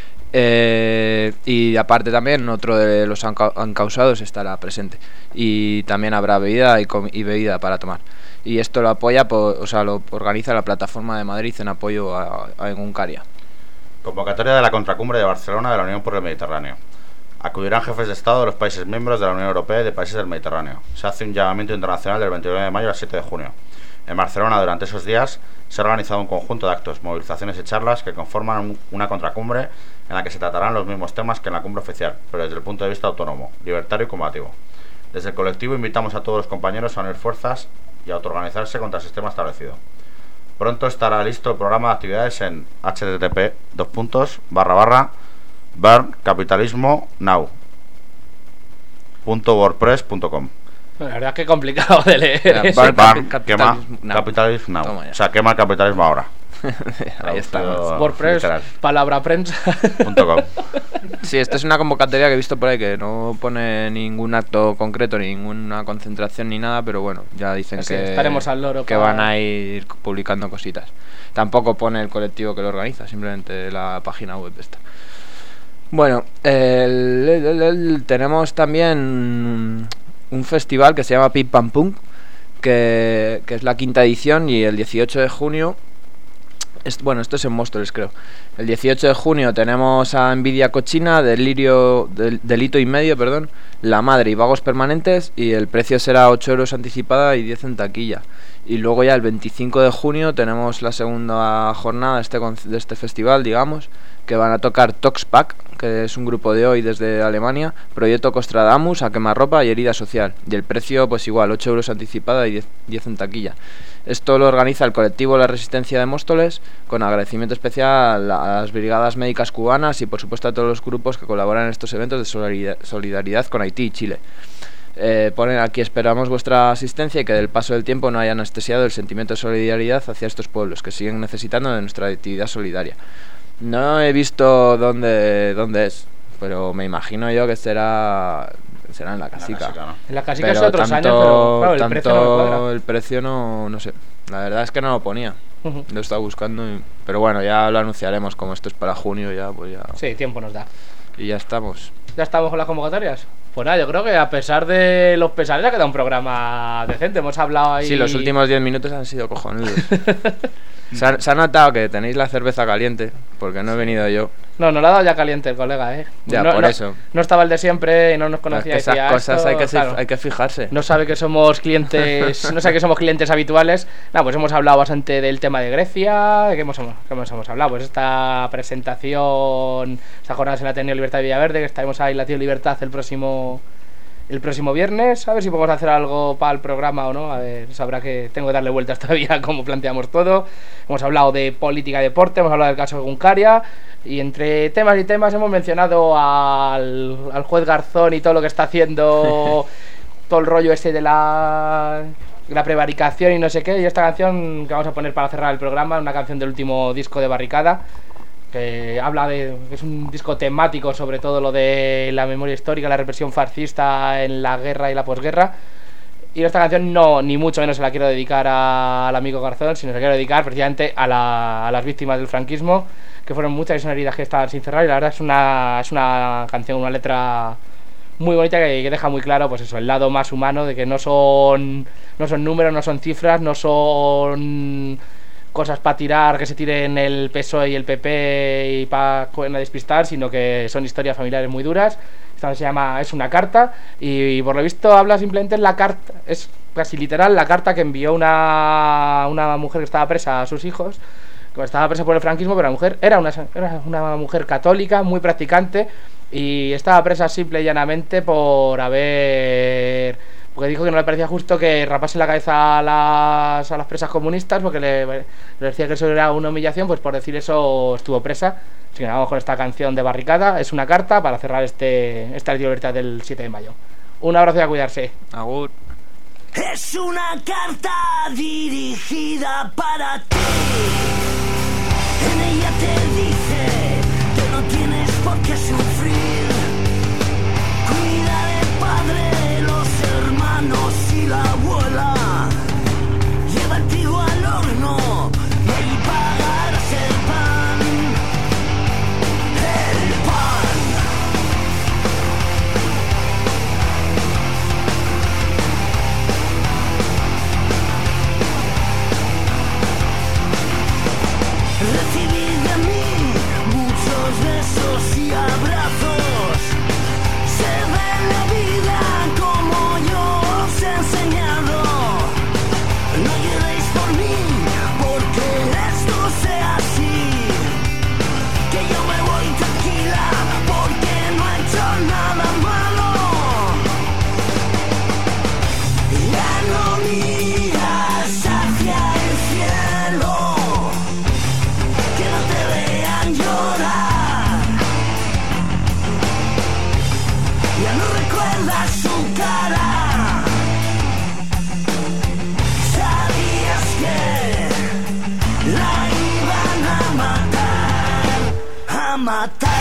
Y aparte también otro de los encausados estará presente. Y también habrá bebida y bebida para tomar. Y esto lo apoya, lo organiza la Plataforma de Madrid en apoyo a Egunkaria. Convocatoria de la Contracumbre de Barcelona de la Unión por el Mediterráneo. Acudirán jefes de Estado de los países miembros de la Unión Europea y de países del Mediterráneo. Se hace un llamamiento internacional del 29 de mayo al 7 de junio. En Barcelona, durante esos días, se ha organizado un conjunto de actos, movilizaciones y charlas que conforman una contracumbre en la que se tratarán los mismos temas que en la cumbre oficial, pero desde el punto de vista autónomo, libertario y combativo. Desde el colectivo invitamos a todos los compañeros a unir fuerzas y a autoorganizarse contra el sistema establecido. Pronto estará listo el programa de actividades en http://barncapitalismonow.wordpress.com. La verdad es que es complicado de leer. Capitalism Now. O sea, quema el capitalismo ahora. Ahí está. WordPress, literal. Palabra prensa.com. Sí, esta es una convocatoria que he visto por ahí que no pone ningún acto concreto, ni ninguna concentración ni nada, pero bueno, ya dicen que estaremos al loro que van a ir publicando cositas. Tampoco pone el colectivo que lo organiza, simplemente la página web esta. Bueno, tenemos también un festival que se llama Pim Pam Pum, que es la 5ª edición, y el 18 de junio... esto es en Móstoles, creo. El 18 de junio tenemos a Envidia Cochina, Delito y Medio, La Madre y Vagos Permanentes, y el precio será 8 euros anticipada y 10 en taquilla. Y luego ya el 25 de junio tenemos la segunda jornada de este festival, digamos, que van a tocar Toxpack, que es un grupo de hoy desde Alemania, Proyecto Costradamus, A Quemarropa y Herida Social. Y el precio, pues igual, 8 euros anticipada y 10 en taquilla. Esto lo organiza el colectivo La Resistencia de Móstoles, con agradecimiento especial a las brigadas médicas cubanas y por supuesto a todos los grupos que colaboran en estos eventos de solidaridad con Haití y Chile. Ponen aquí: esperamos vuestra asistencia y que del paso del tiempo no haya anestesiado el sentimiento de solidaridad hacia estos pueblos que siguen necesitando de nuestra actividad solidaria. No he visto dónde es, pero me imagino yo que será en la Casica. En la Casica es otros años, pero claro, el precio no me cuadra. El precio no sé. La verdad es que no lo ponía. Lo he estado buscando, pero bueno, ya lo anunciaremos. Como esto es para junio, ya pues ya. Sí, tiempo nos da. Y ya estamos. ¿Ya estamos con las convocatorias? Pues nada, yo creo que a pesar de los pesares ha quedado un programa decente. Hemos hablado ahí... Sí, los últimos 10 minutos han sido cojonudos. Se ha notado que tenéis la cerveza caliente, porque no he venido yo. No le ha dado ya caliente el colega, Ya, no, por no, eso. No estaba el de siempre y no nos conocía. Es que esas cosas hay que fijarse. No sabe que somos clientes, no sabe que somos clientes habituales. Pues hemos hablado bastante del tema de Grecia. ¿Qué hemos hablado? Pues esta presentación, esta jornada en la Ateneo Libertad de Villaverde, que estaremos ahí en la Tío Libertad el próximo viernes. A ver si podemos hacer algo para el programa o no. A ver, sabrá que tengo que darle vueltas todavía a cómo planteamos todo. Hemos hablado de política y deporte, hemos hablado del caso de Guncaria. Y entre temas y temas hemos mencionado al juez Garzón y todo lo que está haciendo, todo el rollo de la prevaricación y no sé qué. Y esta canción que vamos a poner para cerrar el programa, una canción del último disco de Barricada, que habla que es un disco temático sobre todo lo de la memoria histórica, la represión fascista en la guerra y la posguerra. Y esta canción ni mucho menos se la quiero dedicar al amigo Garzón, sino se la quiero dedicar precisamente a las víctimas del franquismo, que fueron muchas y son heridas que estaban sin cerrar. Y la verdad es una canción, una letra muy bonita que deja muy claro, pues eso, el lado más humano de que no son números, no son cifras, no son cosas para tirar, que se tiren el PSOE y el PP y para despistar, sino que son historias familiares muy duras. Esta se llama Es una carta, y por lo visto habla simplemente en la carta, es casi literal la carta que envió una mujer que estaba presa a sus hijos, que estaba presa por el franquismo, pero la mujer era una mujer católica muy practicante, y estaba presa simple y llanamente porque dijo que no le parecía justo que rapasen la cabeza a las presas comunistas, porque le decía que eso era una humillación. Pues por decir eso estuvo presa. Así que vamos con esta canción de Barricada, Es una carta, para cerrar esta libertad del 7 de mayo. Un abrazo y a cuidarse. Agur. Es una carta dirigida para ti. En ella te dice que no tienes por qué sufrir. Cuida del padre, los hermanos y la abuela. Lleva el trigo al horno y ahí pagarás el pan. El pan. Recibid de mí muchos besos y abrazos. Se ve la vida como yo os he enseñado. No lloréis por mí, porque esto sea así. Que yo me voy tranquila, porque no he hecho nada malo. Ya no miras hacia el cielo, que no te vean llorar. Ya no recuerdas su cara. ¿Sabías que la iban a matar? A matar.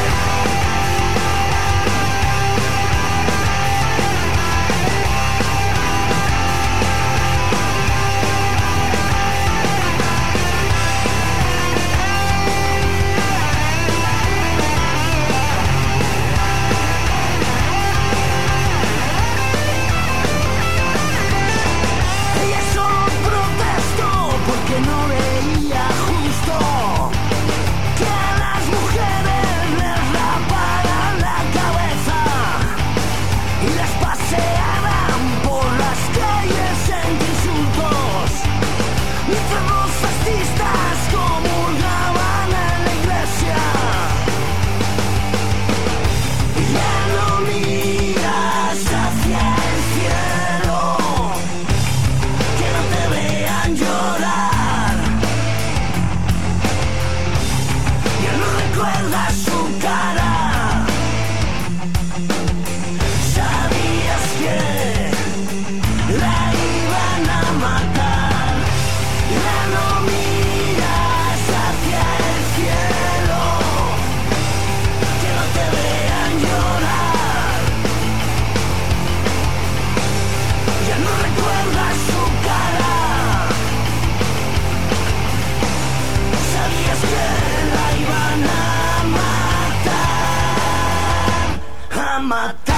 Ella solo protestó porque no veía justo que a las mujeres les raparan la cabeza y las pasearan por las calles entre insultos, mientras los fascistas comulgaban en la iglesia. Ya no miras hacia el cielo, que no te vean llorar. Ya no recuerdas su cara. ¿Sabías que la iban a matar? Ya no miras hacia el cielo, que no te vean llorar. Ya no recuerdas su cara. ¿Sabías que la iban a matar? A matar.